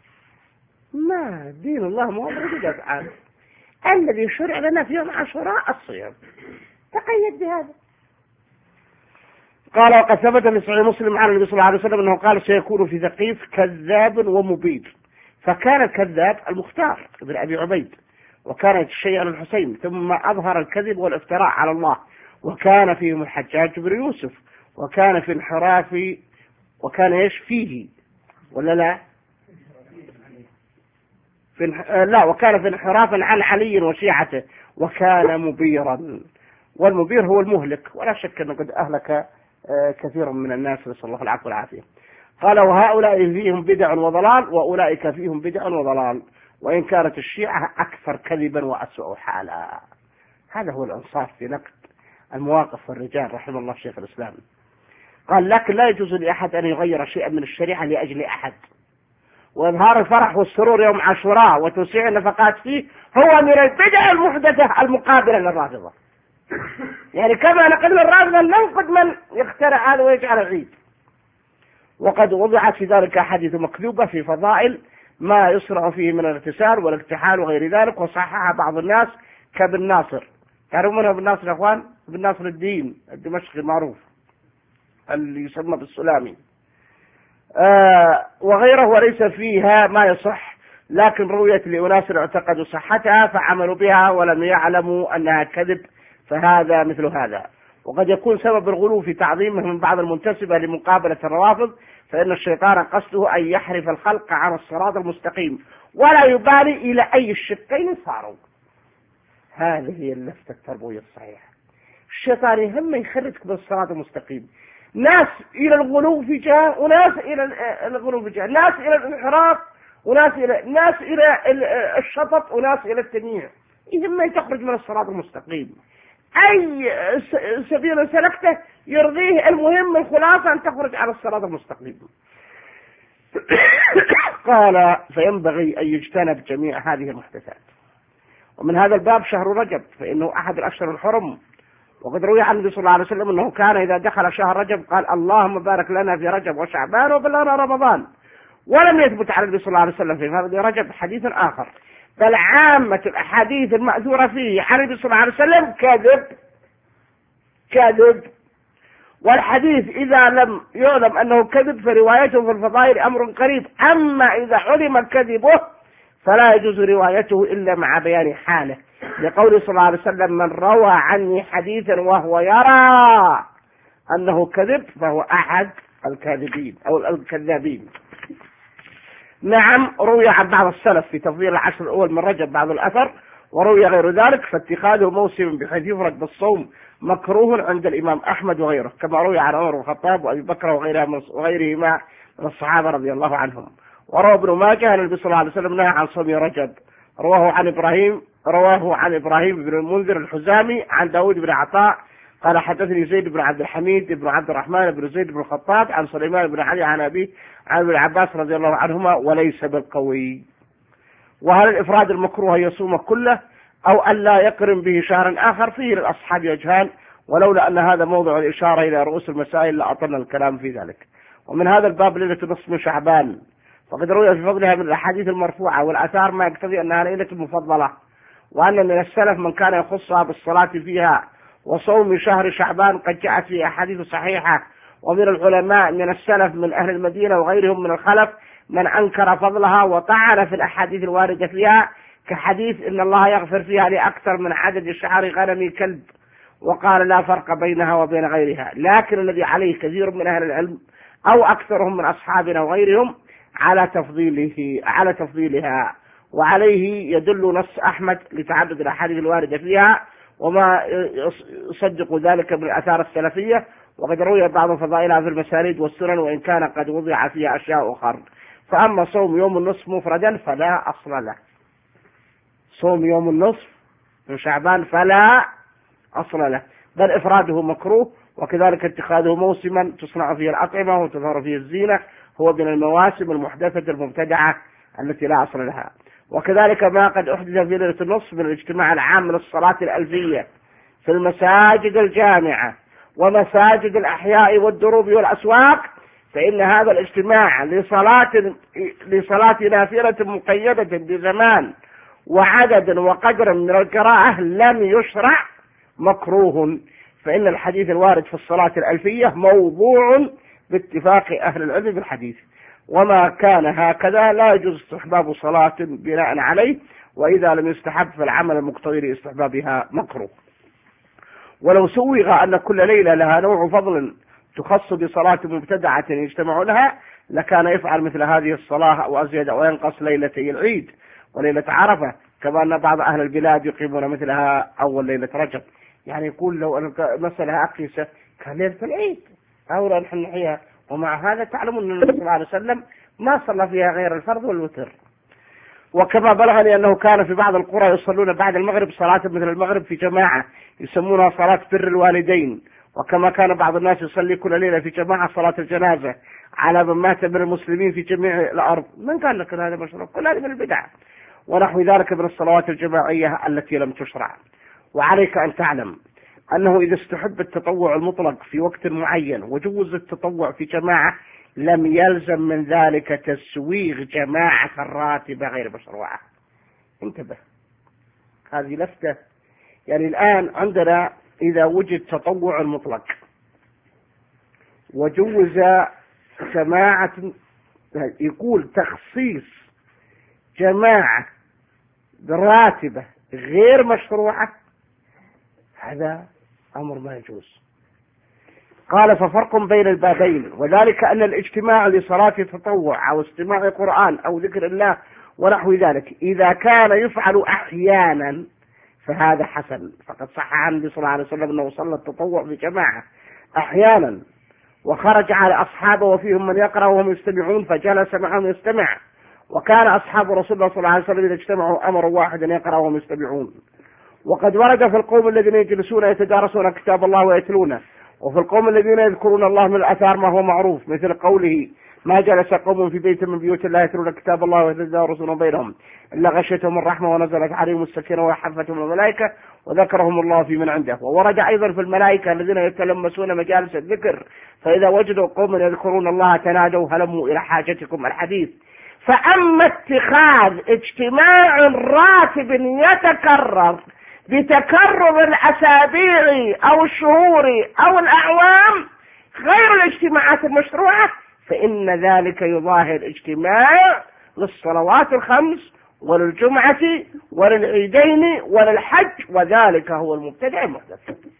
ما دين الله ما هو ردود أفعال. الذي شرع لنا في يوم عاشوراء الصيام، تقيد بهذا. قال وقد ثبت في صحيح مسلم عن النبي صلى الله عليه وسلم أنه قال سيكون في ثقيف كذاب ومبيد، فكان الكذاب المختار ابن أبي عبيد، وكان الشيء الحسين، ثم أظهر الكذب والافتراء على الله وكان فيهم الحجاج بن يوسف، وكان في انحراف، وكان ايش فيه ولا لا في انح... لا وكان في انحراف عن علي وشيعته، وكان مبيرا، والمبير هو المهلك، ولا شك انه قد اهلك كثيرا من الناس، نسأل الله العفو والعافية. قال وهؤلاء فيهم بدع وضلال، وأولئك فيهم بدع وضلال، وإن كانت الشيعة أكثر كذبا وأسوأ حالا. هذا هو الإنصاف في نقد المواقف والرجال رحمه الله شيخ الإسلام. قال لكن لا يجوز لأحد أن يغير شيئا من الشريعة لأجل أحد، وإظهار الفرح والسرور يوم عاشوراء وتوسيع النفقات فيه هو من البدع المحدثة المقابلة للرافضة. يعني كما نقد الرافضة ننقد من يخترع هذا ويجعل العيد. وقد وضعت في ذلك أحاديث مكذوبة في فضائل ما يصرع فيه من الاغتسال والاكتحال وغير ذلك، وصححها بعض الناس كابن ناصر. تعرفون من ابن ناصر يا اخوان؟ ابن ناصر الدين الدمشقي المعروف اللي يسمى بالسلامي. آه وغيره، وليس فيها ما يصح، لكن رويت لأناس اعتقدوا صحتها فعملوا بها ولم يعلموا أنها كذب، فهذا مثل هذا. وقد يكون سبب الغلو في تعظيمه من بعض المنتسبة لمقابلة الروافض، فإن الشيطان قصده أن يحرف الخلق عن الصراط المستقيم ولا يبالي إلى أي الشقين صاروا. هذه هي اللفتة التربوية الصحيحة. الشيطان يهم يخرجك بالصراط المستقيم، ناس إلى الغلو في جهة وناس إلى الغلو في جهة، ناس إلى الانحراف وناس إلى ناس إلى الشطط وناس إلى التمييع، يهم تخرج من الصراط المستقيم. أي سبيل سلكته يرضيه، المهم الخلاصة أن تخرج على الصراط المستقيم. قال فينبغي أن يجتنب جميع هذه المحدثات. ومن هذا الباب شهر رجب، فإنه أحد الأشهر الحرم، وقد روي عن النبي صلى الله عليه وسلم أنه كان إذا دخل شهر رجب قال اللهم بارك لنا في رجب وشعبان وبلغنا رمضان. ولم يثبت عن النبي صلى الله عليه وسلم في فرض رجب حديث آخر، بل عامة الأحاديث المأثورة فيه عن النبي صلى الله عليه وسلم كذب كذب. والحديث إذا لم يعلم أنه كذب فروايته في الفضائل أمر قريب، أما إذا علم كذبه فلا يجوز روايته إلا مع بيان حاله، لقول صلى الله عليه وسلم من روى عني حديثا وهو يرى أنه كذب فهو أحد الكاذبين أو الكذابين. نعم روي عن بعض السلف في تفضيل العشر الأول من رجب بعض الأثر، وروي غير ذلك، فاتخاذه موسم بحيث يفرد بالصوم مكروه عند الإمام أحمد وغيره، كما روي عن عمر الخطاب وأبي بكر وغيرهما من الصحابة رضي الله عنهم. وروى ابن ماجه أن النبي صلى الله عليه وسلم نهى عن صوم رجب، رواه عن إبراهيم رواه عن إبراهيم بن المنذر الحزامي عن داود بن عطاء قال حدثني زيد بن عبد الحميد بن عبد الرحمن بن زيد بن الخطاب عن سليمان بن علي عن أبيه عن ابن عباس رضي الله عنهما، وليس بالقوي. وهل الإفراد المكروه يصوم كله أو أن لا يقرن به شهرا آخر؟ فيه للأصحاب وجهان، ولولا أن هذا موضع الإشارة إلى رؤوس المسائل لأطلنا الكلام في ذلك. ومن هذا الباب ليلة نصف من شعبان، وقد روي في فضلها من الأحاديث المرفوعة والآثار ما يقتضي أنها ليلة مفضلة، وأن من السلف من كان يخصها بالصلاة فيها وصوم شهر شعبان قد جاءت في أحاديث صحيحة. ومن العلماء من السلف من أهل المدينة وغيرهم من الخلف من أنكر فضلها وطعن في الأحاديث الواردة فيها، كحديث إن الله يغفر فيها لأكثر من عدد شعار غنم كلب، وقال لا فرق بينها وبين غيرها. لكن الذي عليه كثير من أهل العلم أو أكثرهم من أصحابنا وغيرهم على تفضيله على تفضيلها، وعليه يدل نص أحمد لتعدد الأحاديث الواردة فيها وما يصدق ذلك من الآثار السلفية. وقد روي بعض فضائلها في المسانيد والسنن، وإن كان قد وضع فيها أشياء أخرى. فأما صوم يوم النصف مفردا فلا أصل له، صوم يوم النصف من شعبان فلا أصل له، بل إفراده مكروه، وكذلك اتخاذه موسما تصنع فيه الأطعمة وتظهر فيه الزينة هو من المواسم المحدثة المبتدعة التي لا أصل لها. وكذلك ما قد أحدث في ليلة النصف من الاجتماع العام من الصلاة الألفية في المساجد الجامعة ومساجد الأحياء والدروب والأسواق، فإن هذا الاجتماع لصلاة لصلاة نافلة مقيدة بزمان وعدد وقدر من القراءة لم يشرع مكروه، فإن الحديث الوارد في الصلاة الألفية موضوع باتفاق أهل العلم بالحديث، وما كان هكذا لا يجوز استحباب صلاة بناء عليه، وإذا لم يستحب فالعمل المقتضي لاستحبابها مكروه. ولو سوغ أن كل ليلة لها نوع فضل تخص بصلاة مبتدعة يجتمع لها لكان يفعل مثل هذه الصلاة أو أزيد أو ينقص ليلتي العيد وليلة عرفة، كما أن بعض أهل البلاد يقيمون مثلها أول ليلة رجب. يعني يقول لو المسألة أقيسة كان ليلة العيد أو نحن نحيها، ومع هذا تعلمون أن النبي صلى الله عليه وسلم ما صلى فيها غير الفرض والوتر. وكما بلغني أنه كان في بعض القرى يصلون بعد المغرب صلاة مثل المغرب في جماعة يسمونها صلاة بر الوالدين. وكما كان بعض الناس يصلي كل ليلة في جماعة صلاة الجنازة على من مات من المسلمين في جميع الأرض. من قال لك هذا مشروع؟ كل هذه من البدع ونحو ذلك من الصلوات الجماعية التي لم تشرع. وعليك أن تعلم أنه إذا استحب التطوع المطلق في وقت معين وجوز التطوع في جماعة لم يلزم من ذلك تسويغ جماعة الراتبة غير مشروعة. انتبه، هذه لفتة. يعني الآن عندنا إذا وجد تطوع مطلق وجوز جماعة، يقول تخصيص جماعة براتبة غير مشروعة، هذا أمر ما يجوز. قال ففرق بين البابين، وذلك أن الاجتماع لصلاة التطوع أو استماع القرآن أو ذكر الله ونحو ذلك إذا كان يفعل أحيانا فهذا حسن، فقد صح عن النبي صلى الله عليه وسلم أنه صلى التطوع بجماعة أحيانا وخرج على أصحابه وفيهم من يقرأ وهم يستمعون فجلس معهم يستمع، وكان أصحاب رسول الله صلى الله عليه وسلم إذا اجتمعوا أمر واحدا يقرأ وهم يستمعون. وقد ورد في القوم الذين يجلسون يتدارسون كتاب الله ويتلونه، وفي القوم الذين يذكرون الله من الآثار ما هو معروف مثل قوله ما جلس قوم في بيت من بيوت الله يتلون كتاب الله ويتدارسون بينهم إلا غشيتهم الرحمة ونزلت عليهم السكينة وحفتهم الملائكة وذكرهم الله في من عنده. وورد أيضا في الملائكة الذين يتلمسون مجالس الذكر فإذا وجدوا قوم يذكرون الله تنادوا هلموا إلى حاجتكم الحديث. فأما اتخاذ اجتماع راتب يتكرر بتكرر الأسابيع أو الشهور أو الأعوام غير الاجتماعات المشروعة فإن ذلك يظاهر اجتماع للصلوات الخمس وللجمعة وللعيدين وللحج، وذلك هو المبتدع المحدث.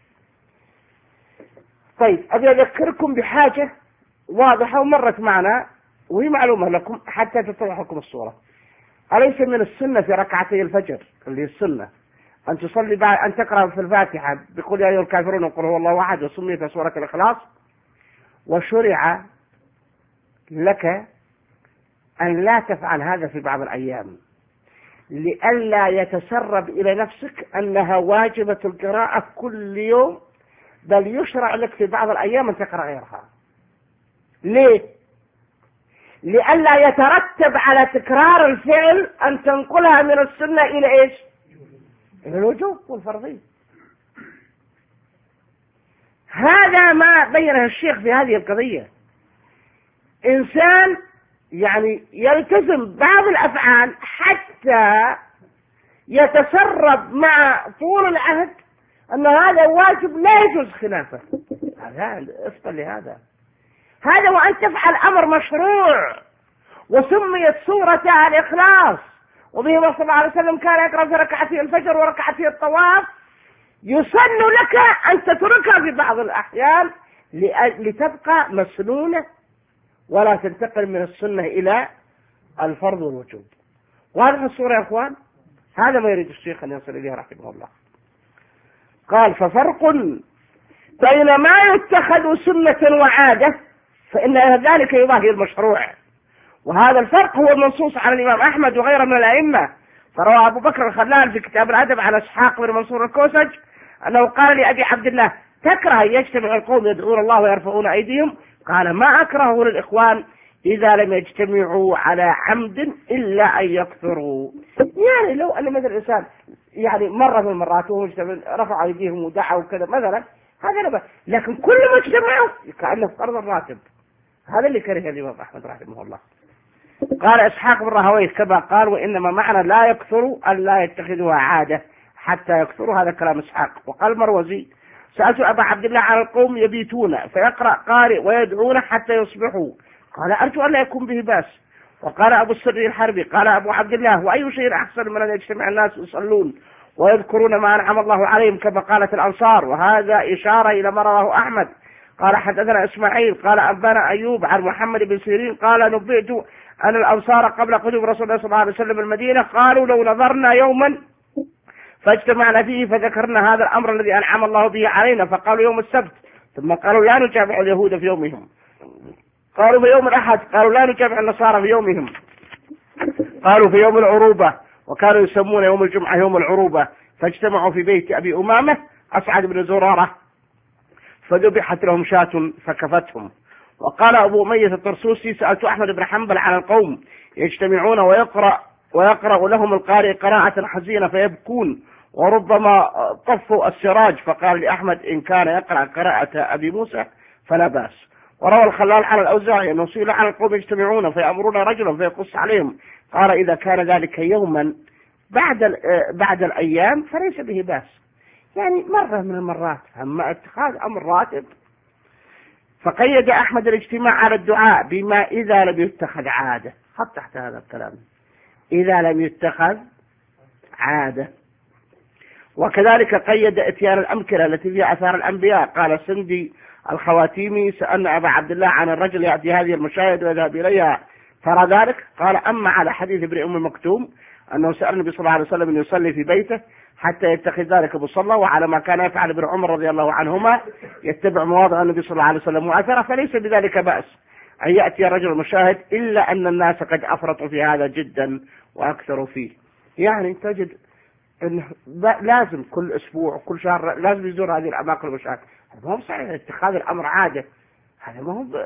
طيب أبي أذكركم بحاجة واضحة ومرت معنا وهي معلومة لكم حتى تتضح لكم الصورة. أليس من السنة في ركعتي الفجر اللي هي السنة أن تصلي بعد أن تقرأ في الفاتحة بقول يا أيها الكافرون وقل هو الله أحد وسميت سورة الإخلاص، وشرع لك أن لا تفعل هذا في بعض الأيام لئلا يتسرب إلى نفسك أنها واجبة القراءة كل يوم، بل يشرع لك في بعض الأيام أن تقرأ غيرها. ليه؟ لئلا يترتب على تكرار الفعل أن تنقلها من السنة إلى إيش؟ إلى الوجوب والفرضية. هذا ما بينه الشيخ في هذه القضية. إنسان يعني يلتزم بعض الأفعال حتى يتسرب مع طول العهد أن هذا واجب لا يجوز خلافه. هذا اصبر لهذا، هذا وأن تفعل أمر مشروع وسميت سورة الإخلاص وبه صلى الله عليه وسلم كان يقرأ في ركعتي الفجر وركعتي الطواف، يسن لك أن تتركها في بعض الأحيان لتبقى مسنونة ولا تنتقل من السنة إلى الفرض والوجوب. وهذه الصورة يا أخوان هذا ما يريد الشيخ أن يصل إليه رحمه الله. قال ففرق بين ما يتخذ سنة وعادة فإن ذلك يظاهر المشروع، وهذا الفرق هو المنصوص على الإمام أحمد وغيره من الأئمة. فروى أبو بكر الخلال في كتاب الأدب عن إسحاق بن منصور الكوسج أنه قال لأبي عبد الله تكره أن يجتمع القوم يدعون الله ويرفعون أيديهم؟ قال ما أكرهه للإخوان إذا لم يجتمعوا على عمد إلا أن يكثروا. يعني لو أن مثل الإنسان يعني مرة من المرات وهم رفعوا أيديهم ودعوا وكذا مثلا هذا لا، لكن كل ما اجتمعوا كأنه فرض الراتب. هذا اللي كره الإمام أحمد رحمه الله. قال إسحاق بن راهويه كما قال وإنما معنى لا يكثروا أن لا يتخذوها عادة حتى يكثروا، هذا كلام إسحاق. وقال المروزي سألت أبا عبد الله عن القوم يبيتون فيقرأ قارئ ويدعون حتى يصبحوا، قال أرجو أن لا يكون به باس. وقال أبو السري الحربي قال أبو عبد الله وأي شيء أحسن من أن يجتمع الناس يصلون ويذكرون ما أنعم الله عليهم كما قالت الأنصار. وهذا إشارة إلى ما رواه أحمد قال حدثنا إسماعيل قال أنبانا أيوب عن محمد بن سيرين قال نبئت أن الأنصار قبل قدوم رسول الله صلى الله عليه وسلم المدينة قالوا لو نظرنا يوما فاجتمعنا فيه فذكرنا هذا الأمر الذي أنعم الله به علينا فقالوا يوم السبت، ثم قالوا لا نتابع اليهود في يومهم، قالوا في يوم الأحد، قالوا لا نتابع النصارى في يومهم، قالوا في يوم العروبة، وكانوا يسمون يوم الجمعة يوم العروبة. فاجتمعوا في بيت أبي أمامة أسعد بن زرارة فذبحت لهم شاة فكفتهم. وقال أبو أمية الطرسوسي سألت أحمد بن حنبل عن القوم يجتمعون ويقرأ ويقرأ لهم القارئ قراءة حزينة فيبكون وربما طفوا السراج، فقال لأحمد إن كان يقرأ قراءة أبي موسى فلا بأس. وروى الخلال على الأوزاعي أنه سئل عن القوم يجتمعون فيأمرون رجلا فيقص عليهم، قال إذا كان ذلك يوما بعد بعد الأيام فليس به بأس، يعني مرة من المرات، أما اتخاذ أمر راتب. فقيد أحمد الاجتماع على الدعاء بما إذا لم يتخذ عادة، حط تحت هذا الكلام إذا لم يتخذ عادة. وكذلك قيد اتيان الأمكنة التي فيها أثار الأنبياء. قال سندي الخواتيمي سألنا أبا عبد الله عن الرجل يأتي هذه المشاهد ويذهب إليها ترى ذلك؟ قال أما على حديث ابن أم مكتوم أنه سأل النبي صلى الله عليه وسلم أن يصلي في بيته حتى يتخذ ذلك مصلى، وعلى ما كان يفعل ابن عمر رضي الله عنهما يتبع مواضع النبي صلى الله عليه وسلم وأثره، فليس بذلك بأس أن يأتي الرجل المشاهد، إلا أن الناس قد أفرطوا في هذا جدا وأكثروا فيه. يعني تجد أنه لازم كل أسبوع كل شهر لازم يزور هذه الأماكن المشاهد، هذا ما هو صحيح. اتخاذ الأمر عادة هذا ما هو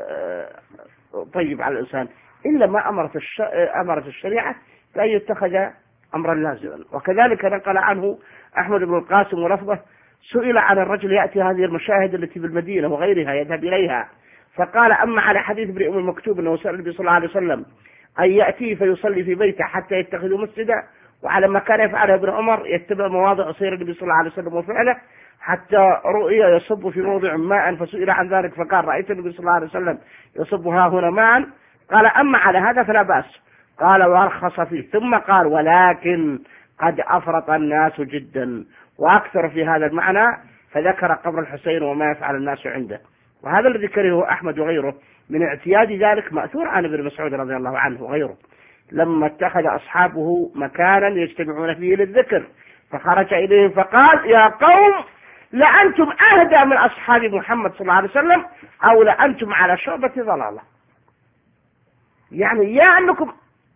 طيب على الإنسان، إلا ما أمرت, الش... أمرت الشريعة بأن يتخذ أمرا لازما. وكذلك نقل عنه أحمد بن القاسم ولفظه سئل عن الرجل يأتي هذه المشاهد التي بالمدينة وغيرها يذهب إليها، فقال أما على حديث ابن أم المكتوب أنه سأل النبي صلى الله عليه وسلم أن يأتي فيصلي في بيته حتى يتخذ مسجدا، وعلى ما كان يفعله ابن عمر يتبع مواضع سير النبي صلى الله عليه وسلم وفعله حتى رؤيا يصب في موضع ماء، فسئل عن ذلك فقال رأيت النبي صلى الله عليه وسلم يصب ها هنا ماء، قال أما على هذا فلا بأس، قال وارخص فيه، ثم قال ولكن قد أفرط الناس جدا وأكثر في هذا المعنى، فذكر قبر الحسين وما يفعل الناس عنده. وهذا الذي كرهه أحمد وغيره من اعتياد ذلك مأثور عن ابن مسعود رضي الله عنه وغيره، لما اتخذ أصحابه مكانا يجتمعون فيه للذكر فخرج إليهم فقال يا قوم لأنتم أهدى من أصحاب محمد صلى الله عليه وسلم أو لأنتم على شعبة ضلالة، يعني يا أنكم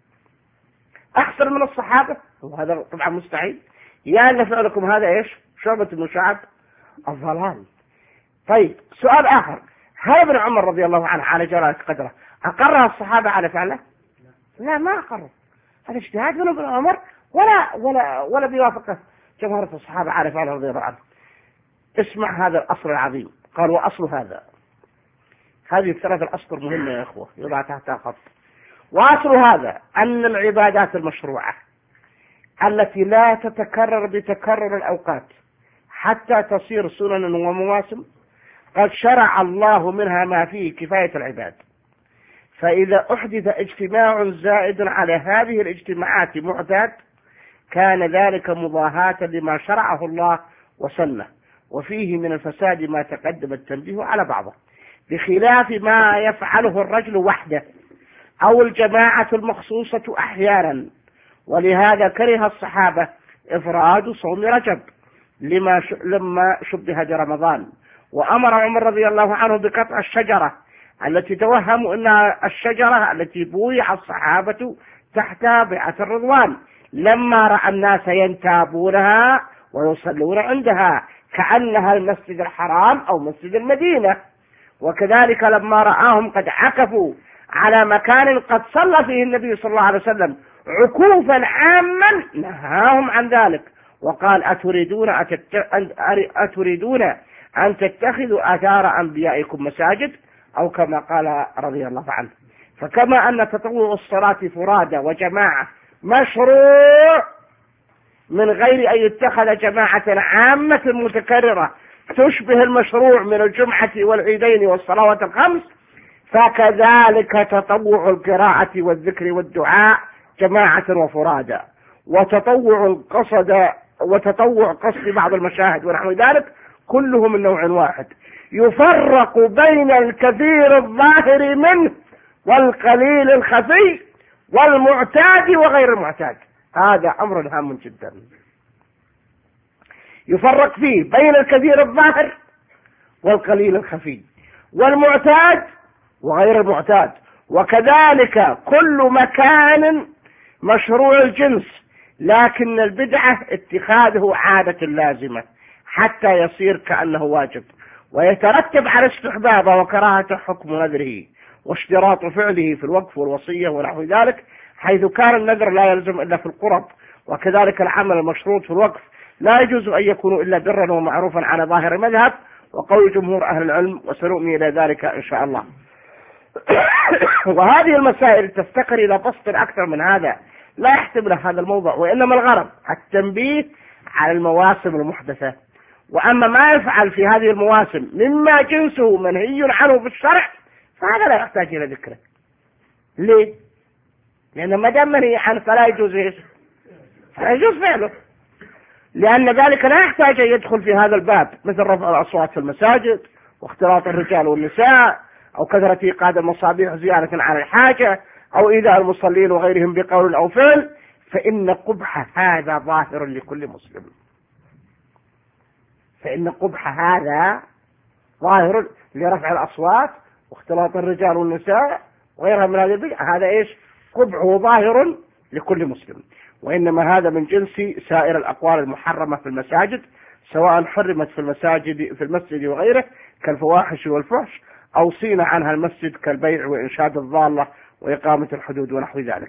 أحسن من الصحابة، وهذا طبعا مستحيل، يا أن فعلكم هذا إيش شعبة من شعب الضلال. طيب سؤال آخر، هل ابن عمر رضي الله عنه على جلالة قدره أقرها الصحابة على فعله؟ لا ما أقره، هذا اجتهاد من ابن عمر ولا ولا ولا بيوافقه جمهورة الصحابة على فعله رضي الله عنه. اسمع هذا الأصل العظيم، قال وأصل هذا، هذه الثلاث الأسطر مهمة يا أخوة يضع تحتها خط. وأصل هذا أن العبادات المشروعة التي لا تتكرر بتكرر الأوقات حتى تصير سنن ومواسم قد شرع الله منها ما فيه كفاية العباد، فإذا أحدث اجتماع زائد على هذه الاجتماعات معتاد كان ذلك مضاهاة لما شرعه الله وسنه، وفيه من الفساد ما تقدم التنبيه على بعضه، بخلاف ما يفعله الرجل وحده أو الجماعة المخصوصة أحيانا. ولهذا كره الصحابة إفراد صوم رجب لما ش... لما شبه برمضان، وأمر عمر رضي الله عنه بقطع الشجرة التي توهم أنها الشجرة التي بويع الصحابة تحت بيعة الرضوان لما رأى الناس ينتابونها ويصلون عندها كأنها المسجد الحرام أو مسجد المدينة. وكذلك لما رآهم قد عكفوا على مكان قد صلى فيه النبي صلى الله عليه وسلم عكوفا عاما نهاهم عن ذلك، وقال أتريدون, أتت... أتريدون أن تتخذوا آثار أنبيائكم مساجد، أو كما قال رضي الله عنه. فكما أن تطوع الصلاة فرادى وجماعة مشروع من غير أن يتخذ جماعة عامة متكررة تشبه المشروع من الجمعة والعيدين والصلوات الخمس، فكذلك تطوع القراءة والذكر والدعاء جماعة وفرادى، وتطوع القصد وتطوع قصد بعض المشاهد ونحو ذلك، كله من نوع واحد. يفرق بين الكثير الظاهر منه والقليل الخفي والمعتاد وغير المعتاد. هذا أمر هام جدا. يفرق فيه بين الكثير الظاهر والقليل الخفي والمعتاد وغير المعتاد. وكذلك كل مكان مشروع الجنس، لكن البدعة اتخاذه عادة لازمة حتى يصير كأنه واجب، ويترتب على استحبابه وكراهته حكم نذره واشتراط فعله في الوقف والوصية ونحو ذلك، حيث كان النذر لا يلزم إلا في القرب، وكذلك العمل المشروط في الوقف لا يجوز أن يكون إلا برا ومعروفا على ظاهر المذهب وقول جمهور أهل العلم، وسنؤمن إلى ذلك إن شاء الله. وهذه المسائل تفتقر إلى بسط أكثر من هذا لا يحتمل هذا الموضوع، وإنما الغرض التنبيه على المواسم المحدثة. وأما ما يفعل في هذه المواسم مما جنسه منهي عنه في الشرع فهذا لا يحتاج إلى ذكره. ليه؟ لأن ما دام منهي عنه فلا يجوز إيش؟ فلا يجوز فعله، لأن ذلك لا يحتاج أن يدخل في هذا الباب، مثل رفع الأصوات في المساجد واختلاط الرجال والنساء أو كثرة إيقاد المصابيح زيادة على الحاجة أو إيذاء المصلين وغيرهم بقول أو فعل، فإن قبح هذا ظاهر لكل مسلم. فإن قبح هذا ظاهر لرفع الأصوات واختلاط الرجال والنساء وغيرها من هذه البدع، هذا إيش؟ قبحه ظاهر لكل مسلم. وإنما هذا من جنس سائر الأقوال المحرمة في المساجد، سواء حرمت في المساجد في المسجد وغيره كالفواحش والفحش، أو صين عنها المسجد كالبيع وإنشاد الضالة وإقامة الحدود ونحو ذلك.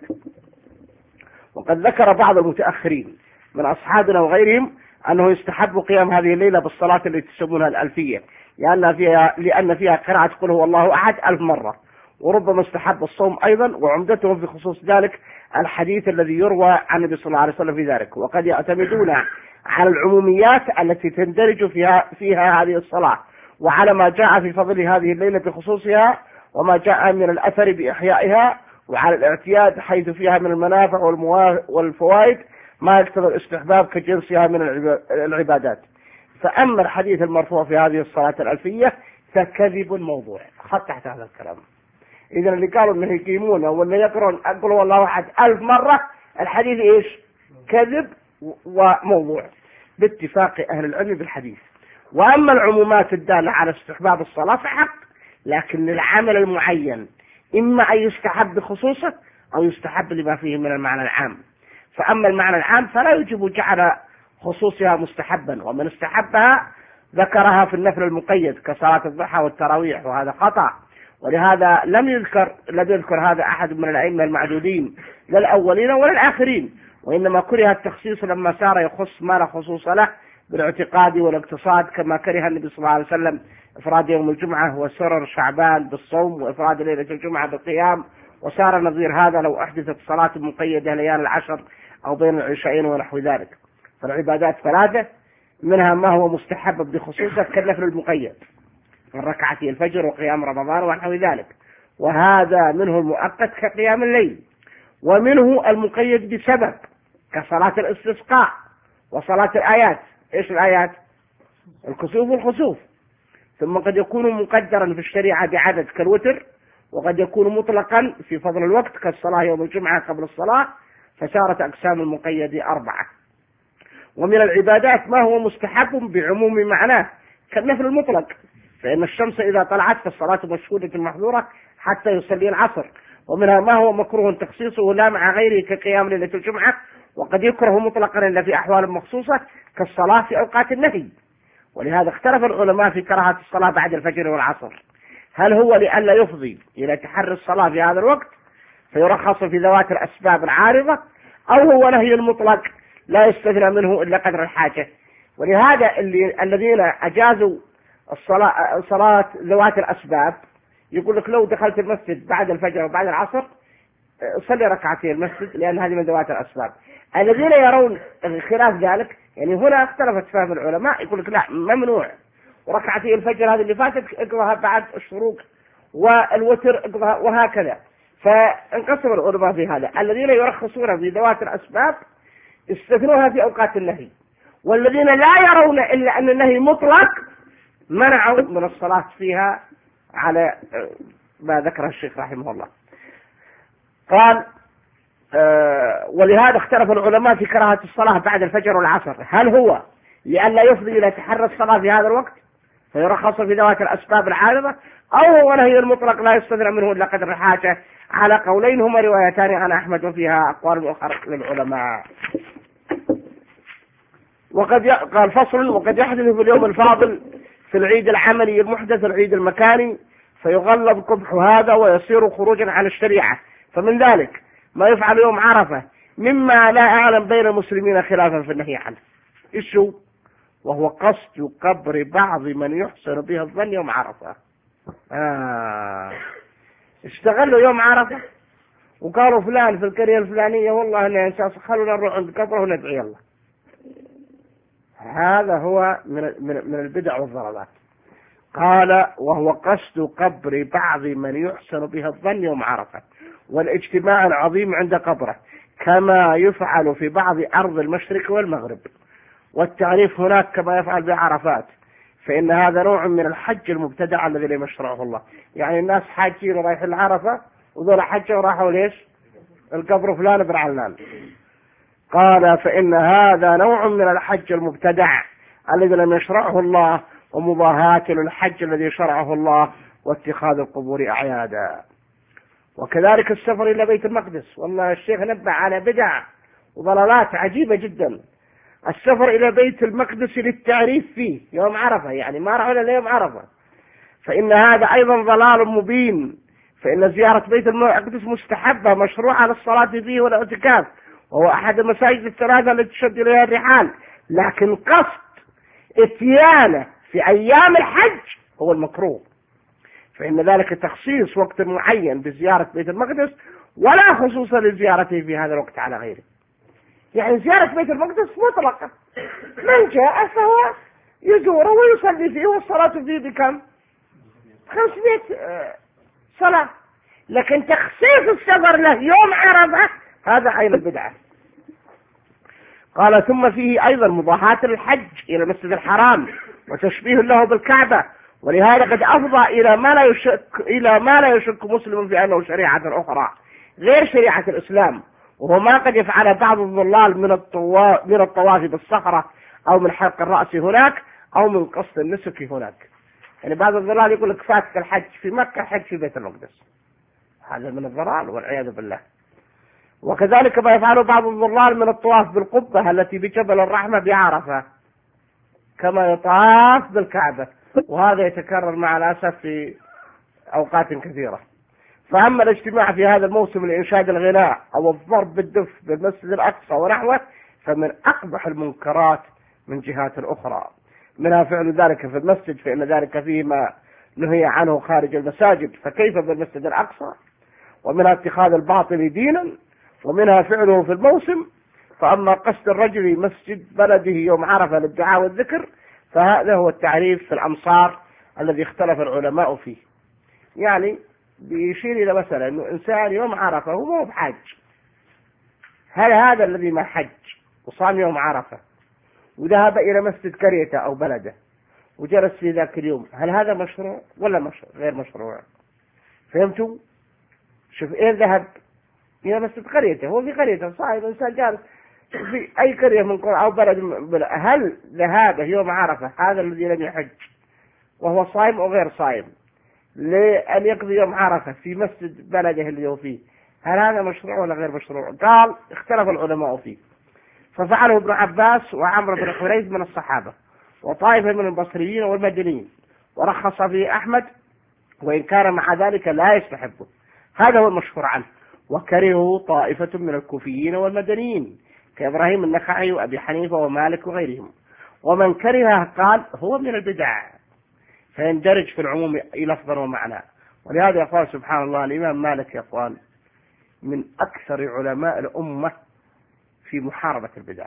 وقد ذكر بعض المتأخرين من أصحابنا وغيرهم أنه يستحب قيام هذه الليلة بالصلاة التي تسمونها الألفية، لأن فيها لأن فيها قراءة قل هو الله أحد ألف مرة. وربما استحب الصوم أيضا، وعمدته في خصوص ذلك الحديث الذي يروى عن النبي صلى الله عليه وسلم في ذلك. وقد يعتمدون على العموميات التي تندرج فيها فيها هذه الصلاة، وعلى ما جاء في فضل هذه الليلة بخصوصها وما جاء من الأثر بإحيائها، وعلى الاعتياد حيث فيها من المنافع والفوائد ما يقتضي الاستحباب كجنسها من العبادات. فأما الحديث المرفوع في هذه الصلاة الألفية فكذب موضوع. خط تحت هذا الكلام. إذا اللي قالوا أنه يقيمون ولا يقرون أقول والله أحد ألف مرة، الحديث إيش؟ كذب وموضوع باتفاق أهل العلم بالحديث. وأما العمومات الدالة على استحباب الصلاة فحق، لكن للعمل المعين إما أن يستحب بخصوصه أو يستحب لما فيه من المعنى العام. فأما المعنى العام فلا يجب جعل خصوصها مستحبا، ومن استحبها ذكرها في النفل المقيد كصلاة الضحى والتراويح، وهذا خطأ. ولهذا لم يذكر لم يذكر هذا أحد من الأئمة المعدودين لا الأولين ولا الآخرين، وإنما كره التخصيص لما صار يخص ما لا خصوص له بالاعتقاد والاقتصاد، كما كره النبي صلى الله عليه وسلم إفراد يوم الجمعة وسرر شعبان بالصوم وإفراد ليلة الجمعة بالقيام، وصار نظير هذا لو أحدثت صلاة مقيدة ليالي العشر أو بين العشاءين ونحو ذلك. فالعبادات ثلاثة، منها ما هو مستحب بخصوصه كالنفل المقيد من ركعتي الفجر وقيام رمضان ونحو ذلك، وهذا منه المؤقت كقيام الليل، ومنه المقيد بسبب كصلاة الاستسقاء وصلاة الآيات. إيش الآيات؟ الكسوف والخسوف. ثم قد يكون مقدرا في الشريعة بعدد كالوتر، وقد يكون مطلقا في فضل الوقت كالصلاة يوم الجمعة قبل الصلاة، فصارت أقسام المقيد أربعة. ومن العبادات ما هو مستحب بعموم معناه كالنفل المطلق، فإن الشمس إذا طلعت فالصلاة مشهودة محظورة حتى يصلي العصر. ومنها ما هو مكروه تخصيصه لا مع غيره كقيام ليلة الجمعة، وقد يكره مطلقا إلا في أحوال مخصوصة كالصلاة في أوقات النهي. ولهذا اختلف العلماء في كراهة الصلاة بعد الفجر والعصر، هل هو لئلا يفضي إلى تحري الصلاة في هذا الوقت فيرخص في ذوات الأسباب العارضة، أو هو نهي المطلق لا يستثنى منه إلا قدر الحاجة. ولهذا اللي الذين أجازوا الصلاة صلاة ذوات الأسباب يقول لك لو دخلت المسجد بعد الفجر وبعد العصر صلي ركعتين المسجد لأن هذه من ذوات الأسباب. الذين يرون خلاف ذلك، يعني هنا اختلفت فهم العلماء، يقول لك لا ممنوع، وركعتي الفجر هذه اللي فاتت اقضها بعد الشروق، والوتر اقضها، وهكذا. فانقسم العلماء في هذا. الذين يرخصون في ذوات الأسباب استثنوها في أوقات النهي، والذين لا يرون إلا أن النهي مطلق منعوا من الصلاة فيها على ما ذكره الشيخ رحمه الله. قال آه ولهذا اختلف العلماء في كراهة الصلاة بعد الفجر والعصر، هل هو لئلا يفضي إلى تحرى الصلاة في هذا الوقت فيرخص في ذوات الأسباب العارضة، أو هو نهي المطلق لا يستدرى منه إلا قدر الحاجة؟ على قولين هما روايتان عن أحمد وفيها أقوال أخرى للعلماء. وقد ي... قال فصل: وقد يحدث في اليوم الفاضل في العيد العملي المحدث العيد المكاني فيغلب قبح هذا ويصير خروجا عن الشريعة، فمن ذلك ما يفعل يوم عرفة مما لا أعلم بين المسلمين خلافا في النهي عنه. إيش هو؟ وهو قصد قبر بعض من يحسن به الظن يوم عرفة. آه. اشتغلوا يوم عرفة وقالوا فلان في القرية الفلانية والله أن إنسان خلونا نروح عند قبره وندعي الله. هذا هو من من البدع والضلالات. قال: وهو قصد قبر بعض من يحسن به الظن يوم عرفة والاجتماع العظيم عند قبره كما يفعل في بعض أرض المشرق والمغرب، والتعريف هناك كما يفعل بعرفات، فإن هذا نوع من الحج المبتدع الذي لم يشرعه الله. يعني الناس حاجين ورايحين العرفة وذول حجة وراحوا ليش القبر فلان بن علان. قال: فإن هذا نوع من الحج المبتدع الذي لم يشرعه الله، ومضاهاة للحج الذي شرعه الله، واتخاذ القبور أعيادا. وكذلك السفر إلى بيت المقدس، والله الشيخ نبه على بدع وضلالات عجيبة جدا. السفر إلى بيت المقدس للتعريف فيه يوم عرفة، يعني ما رحنا ليوم عرفة، فإن هذا أيضا ضلال مبين، فإن زيارة بيت المقدس مستحبة مشروعة للصلاة فيه والاعتكاف، وهو أحد المساجد الثلاثة التي تشد إليها الرحال، لكن قصد اتيانه في أيام الحج هو المكروه، فإن ذلك تخصيص وقت معين بزيارة بيت المقدس ولا خصوصا لزيارته في هذا الوقت على غيره. يعني زيارة بيت المقدس مطلقة، من جاء فهو يزوره ويصلي فيه، والصلاة فيه بكم؟ خمسمائة صلاة. لكن تخصيص السفر له يوم عرفة هذا عين البدعة. قال: ثم فيه أيضا مضاهاة الحج إلى المسجد الحرام وتشبيه له بالكعبة، ولهذا قد أفضى إلى ما لا يشك إلى ما لا يشك مسلم في أنه شريعة أخرى غير شريعة الإسلام، وهو ما قد يفعل بعض الضلال من الطواف من الطواف بالصخرة، أو من حلق الرأس هناك، أو من قصد النسك هناك. يعني بعض الضلال يقول لك فاتك الحج في مكة حج في بيت المقدس، هذا من الضلال والعياذ بالله. وكذلك ما يفعل بعض الضلال من الطواف بالقبة التي بجبل الرحمة بعرفة كما يطاف بالكعبة، وهذا يتكرر مع الأسف في أوقات كثيرة. فأما الاجتماع في هذا الموسم لإنشاد الغناء أو الضرب بالدف بالمسجد الأقصى ونحوه فمن أقبح المنكرات من جهات أخرى، منها فعل ذلك في المسجد، فإن ذلك فيه ما نهي عنه خارج المساجد، فكيف بالمسجد الأقصى؟ ومنها اتخاذ الباطل دينا، ومنها فعله في الموسم. فأما قصد الرجل مسجد بلده يوم عرفة للدعاء والذكر فهذا هو التعريف في الأمصار الذي اختلف العلماء فيه. يعني بيشير إلى مثلا أنه إنسان يوم عرفة هو مو بحج، هل هذا الذي ما حج وصام يوم عرفة وذهب إلى مسجد قريته أو بلده وجلس في ذاك اليوم، هل هذا مشروع ولا مشروع غير مشروع؟ فهمتوا؟ شوف إيه ذهب إلى مسجد قريته، هو في قريته صاحب إنسان جالس في أي قرية من قرى أو بلد، هل ذهابه يوم عرفة هذا الذي لم يحج وهو صائم أو غير صائم لأن يقضي يوم عرفة في مسجد بلده اللي هو فيه، هل هذا مشروع ولا غير مشروع؟ قال: اختلف العلماء فيه، ففعله ابن عباس وعمرو بن حريث من الصحابة وطائفة من البصريين والمدنيين، ورخص فيه أحمد وإن كان مع ذلك لا يستحبه، هذا هو المشهور عنه. وكرهه طائفة من الكوفيين والمدنيين كإبراهيم النخعي وأبي حنيفة ومالك وغيرهم، ومن كرهه قال هو من البدع، فيندرج في العموم لفظا ومعنى. ولهذا يقول سبحان الله الإمام مالك يقول من أكثر علماء الأمة في محاربة البدع.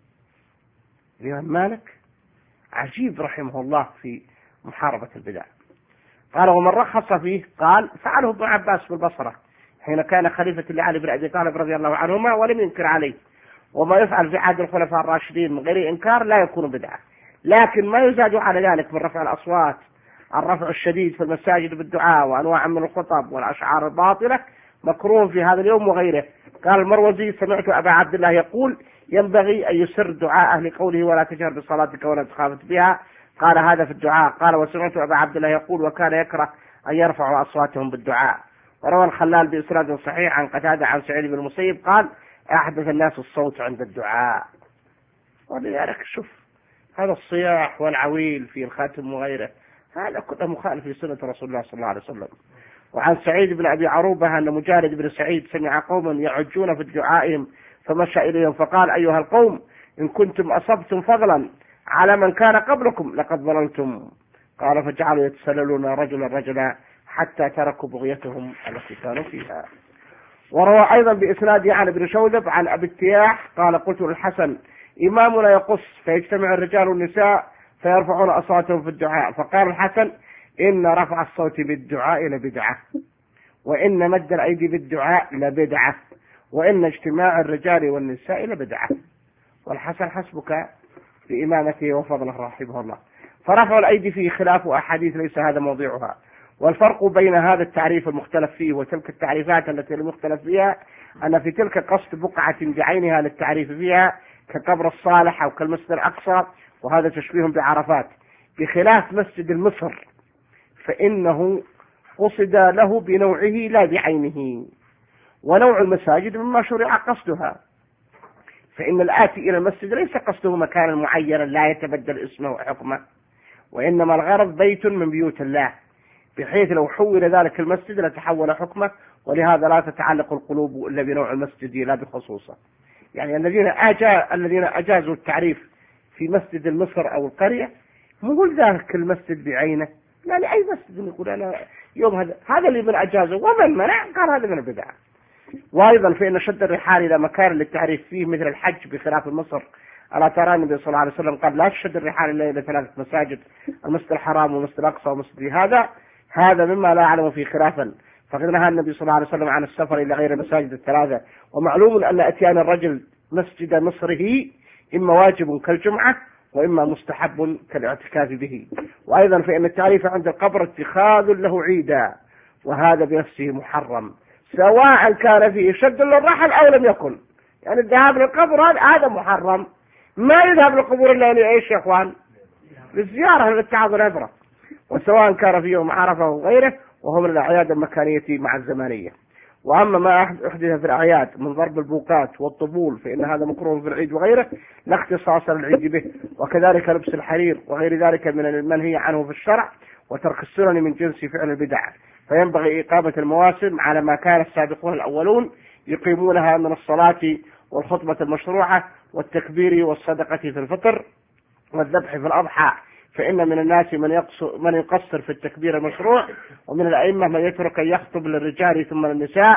الإمام مالك عجيب رحمه الله في محاربة البدع. قال: ومن رخص فيه قال فعله ابن عباس بالبصرة حين كان خليفة لعلي بن أبي طالب رضي الله عنهما ولم ينكر عليه، وما يفعل في عهد الخلفاء الراشدين من غير إنكار لا يكون بدعة، لكن ما يزاد على ذلك من رفع الأصوات، الرفع الشديد في المساجد بالدعاء وأنواع من الخطب والأشعار الباطلة مكروه في هذا اليوم وغيره. قال المروزي: سمعت أبا عبد الله يقول: ينبغي أن يسر دعاءه لقوله: ولا تجهر بصلاتك ولا تخافت بها. قال هذا في الدعاء. قال: وسمعت أبا عبد الله يقول: وكان يكره أن يرفعوا أصواتهم بالدعاء. وروى الخلال بإسناد صحيح عن قتادة عن سعيد بن المسيب قال: أحدث الناس الصوت عند الدعاء. ولذلك شوف هذا الصياح والعويل في الخاتم وغيره هذا كله مخالف لسنة رسول الله صلى الله عليه وسلم. وعن سعيد بن أبي عروبة أن مجالد بن سعيد سمع قوما يعجون في دعائهم فمشى إليهم فقال: أيها القوم، إن كنتم أصبتم فضلا على من كان قبلكم لقد ضللتم. قال: فجعلوا يتسللون رجلا رجلا حتى تركوا بغيتهم التي كانوا فيها. وروى أيضا بإسناد عن ابن شوذب عن أبي التياح قال: قلت للحسن: إمامنا يقص فيجتمع الرجال والنساء فيرفعون أصواتهم في الدعاء. فقال الحسن: إن رفع الصوت بالدعاء لبدعة، وإن مد الأيدي بالدعاء لبدعة، وإن اجتماع الرجال والنساء لبدعة. والحسن حسبك بإمامته وفضله رحمه الله. فرفع الأيدي فيه خلاف أحاديث ليس هذا موضوعها. والفرق بين هذا التعريف المختلف فيه وتلك التعريفات التي لم يختلف فيها أن في تلك قصد بقعة بعينها للتعريف فيها كقبر الصالح أو كالمسجد الأقصى، وهذا تشبيه بعرفات، بخلاف مسجد المصر فإنه قصد له بنوعه لا بعينه. ونوع المساجد مما شرع قصدها، فإن الآتي إلى المسجد ليس قصده مكانا معينا لا يتبدل اسمه وحكمه، وإنما الغرض بيت من بيوت الله، بحيث لو حول ذلك المسجد لتحول حكمه، ولهذا لا تتعلق القلوب إلا بنوع المسجد لا بخصوصه. يعني الذين أجا الذين أجازوا التعريف في مسجد المصر أو القرية مو ذاك المسجد بعينه، لا لأي مسجد يقول أنا يوم هذا هذا اللي من أجازه، ومن منع قال هذا من البدع. وأيضا فإن شد الرحال إلى مكان للتعريف فيه مثل الحج بخلاف مصر. ألا ترى النبي صلى الله عليه وسلم قال: لا تشد الرحال إلا إلى ثلاثة مساجد: المسجد الحرام والمسجد الأقصى ومسجد هذا. هذا مما لا أعلم فيه خلافا، فقد نهى النبي صلى الله عليه وسلم عن السفر إلى غير مساجد الثلاثة. ومعلوم أن أتيان الرجل مسجد مصره إما واجب كالجمعة وإما مستحب كالاعتكاف به. وأيضا فإن التعريف عند القبر اتخاذ له عيدا، وهذا بنفسه محرم سواء كان فيه شد للرحل أو لم يكن. يعني الذهاب للقبر هذا محرم، ما يذهب للقبور إلا لإيش يا إخوان؟ للزيارة للتعاظ العبرة. وسواء كان في يوم عرفة وغيره وهو من الأعياد المكانية مع الزمانية. وأما ما أحدث في الأعياد من ضرب البوقات والطبول فإن هذا مكروه في العيد وغيره لا اختصاص للعيد به، وكذلك لبس الحرير وغير ذلك من المنهي عنه في الشرع، وترك السنن من جنس فعل البدع. فينبغي إقامة المواسم على ما كان السابقون الأولون يقيمونها من الصلاة والخطبة المشروعة والتكبير والصدقة في الفطر والذبح في الأضحى. فإن من الناس من يقصر, من يقصر في التكبير المشروع، ومن الأئمة من يترك أن يخطب للرجال ثم للنساء،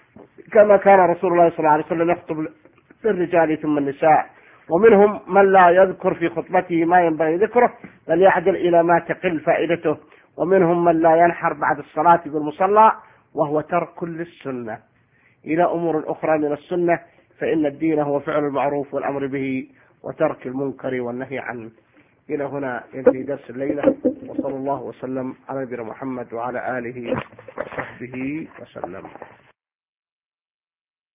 كما كان رسول الله صلى الله عليه وسلم يخطب للرجال ثم النساء. ومنهم من لا يذكر في خطبته ما ينبغي ذكره بل يعدل إلى ما تقل فائدته. ومنهم من لا ينحر بعد الصلاة بالمصلى، وهو ترك للسنة إلى أمور أخرى من السنة، فإن الدين هو فعل المعروف والأمر به وترك المنكر والنهي عنه. إلى هنا ينتهي درس الليلة، وصلى الله وسلم على نبينا محمد وعلى آله وصحبه وسلم.